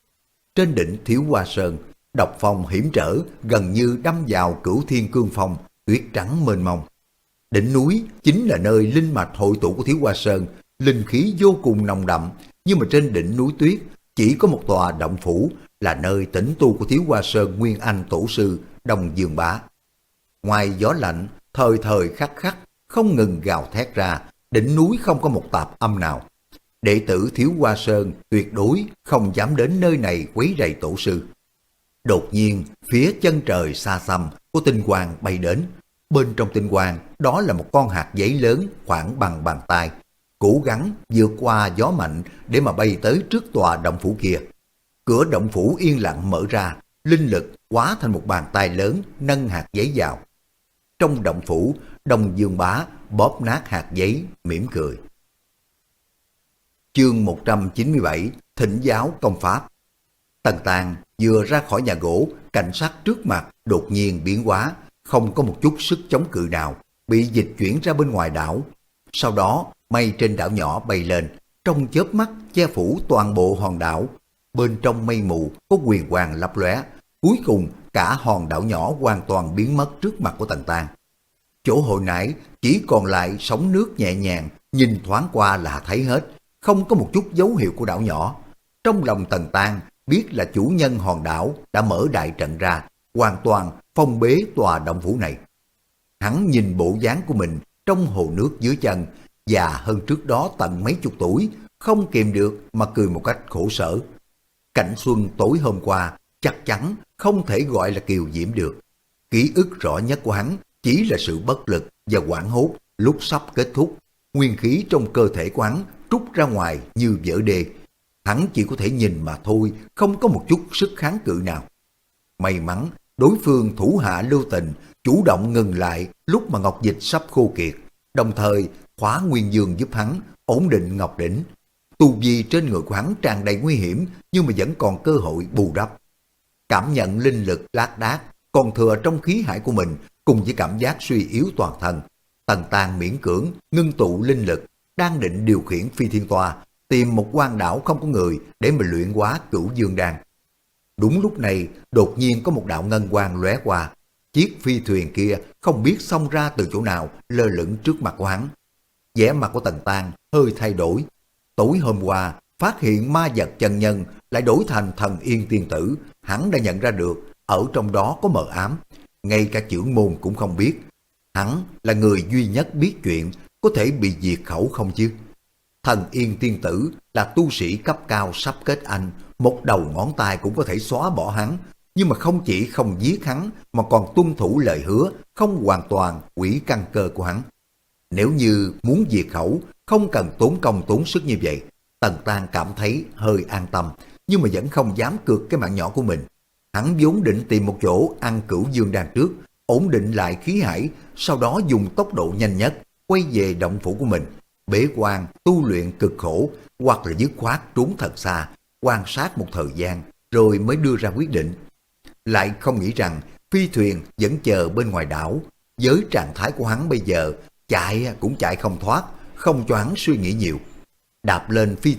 Trên đỉnh Thiếu Hoa Sơn, độc phong hiểm trở, gần như đâm vào Cửu Thiên Cương Phong, tuyết trắng mênh mông. Đỉnh núi chính là nơi linh mạch hội tụ của Thiếu Hoa Sơn, linh khí vô cùng nồng đậm, nhưng mà trên đỉnh núi tuyết chỉ có một tòa động phủ, là nơi tĩnh tu của Thiếu Hoa Sơn Nguyên Anh tổ sư Đông Dương Bá. Ngoài gió lạnh thời thời khắc khắc không ngừng gào thét ra, đỉnh núi không có một tạp âm nào. Đệ tử Thiếu Hoa Sơn tuyệt đối không dám đến nơi này quấy rầy tổ sư. Đột nhiên, phía chân trời xa xăm có tinh quang bay đến. Bên trong tinh quang, đó là một con hạt giấy lớn khoảng bằng bàn tay, cố gắng vượt qua gió mạnh để mà bay tới trước tòa động phủ kia. Cửa động phủ yên lặng mở ra, linh lực hóa thành một bàn tay lớn nâng hạt giấy vào. Trong động phủ, Đông Dương Bá bóp nát hạt giấy, mỉm cười. Chương một trăm chín mươi bảy, Thỉnh giáo công pháp. Tần Tàng vừa ra khỏi nhà gỗ, cảnh sắc trước mặt đột nhiên biến hóa, không có một chút sức chống cự nào, bị dịch chuyển ra bên ngoài đảo. Sau đó, mây trên đảo nhỏ bay lên, trong chớp mắt che phủ toàn bộ hòn đảo. Bên trong mây mù có huyền quang lấp lóe, cuối cùng cả hòn đảo nhỏ hoàn toàn biến mất trước mặt của Tần Tàng. Chỗ hồi nãy chỉ còn lại sóng nước nhẹ nhàng, nhìn thoáng qua là thấy hết, không có một chút dấu hiệu của đảo nhỏ. Trong lòng Tần Tàng biết là chủ nhân hòn đảo đã mở đại trận ra, hoàn toàn phong bế tòa động phủ này. Hắn nhìn bộ dáng của mình trong hồ nước dưới chân, già hơn trước đó tận mấy chục tuổi, không kìm được mà cười một cách khổ sở. Cảnh xuân tối hôm qua chắc chắn không thể gọi là kiều diễm được. Ký ức rõ nhất của hắn chỉ là sự bất lực và hoảng hốt lúc sắp kết thúc. Nguyên khí trong cơ thể của hắn trút ra ngoài như vỡ đê. Hắn chỉ có thể nhìn mà thôi, không có một chút sức kháng cự nào. May mắn, đối phương thủ hạ lưu tình, chủ động ngừng lại lúc mà ngọc dịch sắp khô kiệt, đồng thời khóa nguyên dương giúp hắn ổn định ngọc đỉnh. Tu vi trên người của hắn tràn đầy nguy hiểm, nhưng mà vẫn còn cơ hội bù đắp. Cảm nhận linh lực lác đác còn thừa trong khí hải của mình, cùng với cảm giác suy yếu toàn thân, Tần Tàng miễn cưỡng ngưng tụ linh lực, đang định điều khiển phi thiên toa, tìm một quan đảo không có người để mà luyện hóa Cửu Dương Đan. Đúng lúc này, đột nhiên có một đạo ngân quang lóe qua. Chiếc phi thuyền kia không biết xông ra từ chỗ nào, lơ lửng trước mặt của hắn. Vẻ mặt của Tần Tàng hơi thay đổi. Tối hôm qua, phát hiện ma vật chân nhân lại đổi thành Thần Yên tiên tử, hắn đã nhận ra được ở trong đó có mờ ám. Ngay cả trưởng môn cũng không biết. Hắn là người duy nhất biết chuyện, có thể bị diệt khẩu không chứ? Thần Yên tiên tử là tu sĩ cấp cao sắp kết anh, một đầu ngón tay cũng có thể xóa bỏ hắn, nhưng mà không chỉ không giết hắn mà còn tuân thủ lời hứa, không hoàn toàn hủy căn cơ của hắn. Nếu như muốn diệt khẩu, không cần tốn công tốn sức như vậy. Tần Tàng cảm thấy hơi an tâm, nhưng mà vẫn không dám cược cái mạng nhỏ của mình. Hắn vốn định tìm một chỗ ăn Cửu Dương Đan trước, ổn định lại khí hải, sau đó dùng tốc độ nhanh nhất quay về động phủ của mình, bế quan tu luyện cực khổ, hoặc là dứt khoát trốn thật xa, quan sát một thời gian rồi mới đưa ra quyết định. Lại không nghĩ rằng phi thuyền vẫn chờ bên ngoài đảo. Với trạng thái của hắn bây giờ, chạy cũng chạy không thoát, không cho hắn suy nghĩ nhiều. Đạp lên phi thuyền,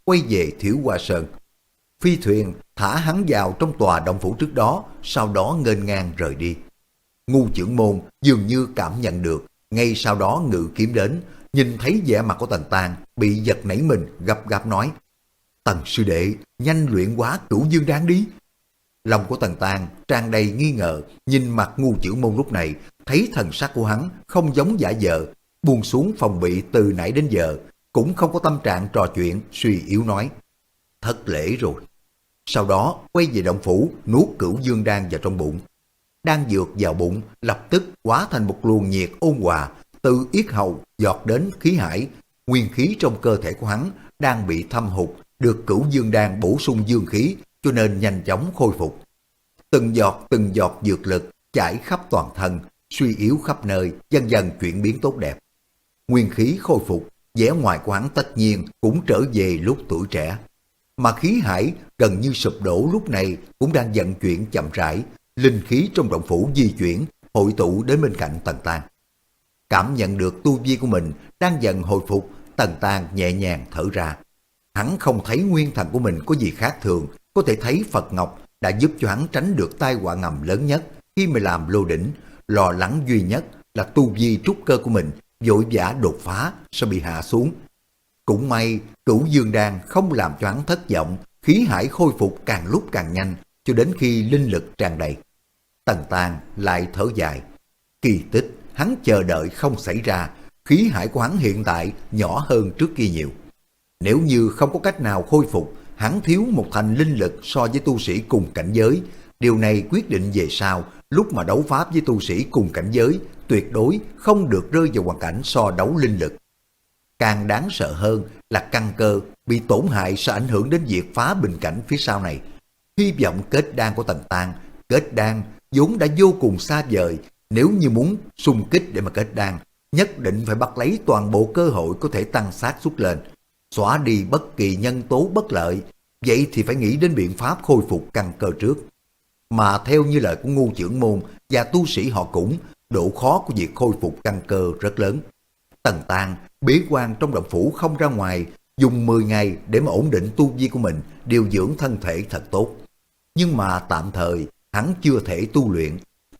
quay về Thiếu Hoa Sơn. Phi thuyền thả hắn vào trong tòa động phủ trước đó, sau đó nghênh ngang rời đi. Ngu Chưởng Môn dường như cảm nhận được, ngay sau đó ngự kiếm đến, nhìn thấy vẻ mặt của Tần Tang bị giật nảy mình, gấp gáp nói: Tần sư đệ, nhanh luyện hóa Cửu Dương Đan đi. Lòng của Tần Tang tràn đầy nghi ngờ, nhìn mặt Ngu Chưởng Môn lúc này, thấy thần sắc của hắn không giống giả vờ, buông xuống phòng bị từ nãy đến giờ, cũng không có tâm trạng trò chuyện, suy yếu nói: Thất lễ rồi. Sau đó quay về động phủ, nuốt Cửu Dương Đan vào trong bụng. Đan dược vào bụng lập tức hóa thành một luồng nhiệt ôn hòa, từ yết hầu giọt đến khí hải. Nguyên khí trong cơ thể của hắn đang bị thâm hụt, được Cửu Dương Đan bổ sung dương khí, cho nên nhanh chóng khôi phục. Từng giọt từng giọt dược lực chảy khắp toàn thân, suy yếu khắp nơi, dần dần chuyển biến tốt đẹp. Nguyên khí khôi phục, vẻ ngoài của hắn tất nhiên cũng trở về lúc tuổi trẻ. Mà khí hải gần như sụp đổ lúc này cũng đang vận chuyển chậm rãi, linh khí trong động phủ di chuyển, hội tụ đến bên cạnh Tần Tang. Cảm nhận được tu vi của mình đang dần hồi phục, Tần Tang nhẹ nhàng thở ra. Hắn không thấy nguyên thần của mình có gì khác thường, có thể thấy Phật Ngọc đã giúp cho hắn tránh được tai họa ngầm lớn nhất khi mà làm lô đỉnh. Lo lắng duy nhất là tu vi trúc cơ của mình vội vã đột phá sẽ bị hạ xuống. Cũng may Cửu Dương Đan không làm cho hắn thất vọng, khí hải khôi phục càng lúc càng nhanh, cho đến khi linh lực tràn đầy. Tần Tang lại thở dài. Kỳ tích hắn chờ đợi không xảy ra, khí hải của hắn hiện tại nhỏ hơn trước kia nhiều. Nếu như không có cách nào khôi phục, hắn thiếu một thành linh lực so với tu sĩ cùng cảnh giới. Điều này quyết định về sau, lúc mà đấu pháp với tu sĩ cùng cảnh giới, tuyệt đối không được rơi vào hoàn cảnh so đấu linh lực. Càng đáng sợ hơn là căn cơ bị tổn hại sẽ ảnh hưởng đến việc phá bình cảnh phía sau này. Hy vọng kết đan của Tần Tang, kết đan vốn đã vô cùng xa vời, nếu như muốn xung kích để mà kết đan, nhất định phải bắt lấy toàn bộ cơ hội có thể tăng xác suất lên, xóa đi bất kỳ nhân tố bất lợi. Vậy thì phải nghĩ đến biện pháp khôi phục căn cơ trước. Mà theo như lời của Ngu Chưởng Môn và tu sĩ họ cũng, độ khó của việc khôi phục căn cơ rất lớn. Tần Tang bế quan trong động phủ không ra ngoài, dùng mười ngày để mà ổn định tu vi của mình, điều dưỡng thân thể thật tốt. Nhưng mà tạm thời hắn chưa thể tu luyện.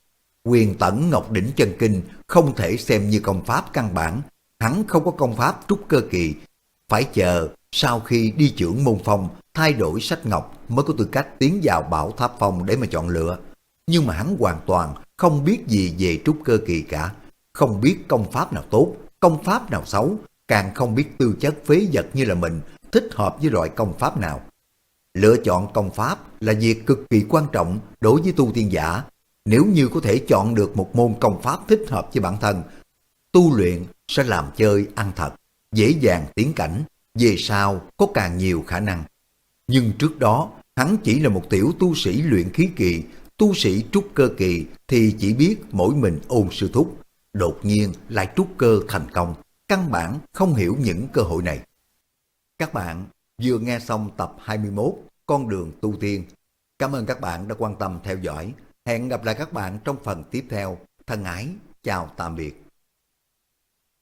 Quyền Tẩn Ngọc Đỉnh Chân Kinh không thể xem như công pháp căn bản, hắn không có công pháp trúc cơ kỳ, phải chờ sau khi đi Chưởng Môn Phong thay đổi sách ngọc mới có tư cách tiến vào Bảo Tháp Phong để mà chọn lựa. Nhưng mà hắn hoàn toàn không biết gì về trúc cơ kỳ cả, không biết công pháp nào tốt, công pháp nào xấu, càng không biết tư chất phế vật như là mình thích hợp với loại công pháp nào. Lựa chọn công pháp là việc cực kỳ quan trọng đối với tu tiên giả. Nếu như có thể chọn được một môn công pháp thích hợp với bản thân, tu luyện sẽ làm chơi ăn thật, dễ dàng tiến cảnh, về sau có càng nhiều khả năng. Nhưng trước đó, hắn chỉ là một tiểu tu sĩ luyện khí kỳ, tu sĩ trúc cơ kỳ thì chỉ biết mỗi mình ôn sư thúc, đột nhiên lại trúc cơ thành công, căn bản không hiểu những cơ hội này. Các bạn vừa nghe xong tập hai mươi mốt Con đường tu tiên. Cảm ơn các bạn đã quan tâm theo dõi. Hẹn gặp lại các bạn trong phần tiếp theo. Thân ái, chào tạm biệt.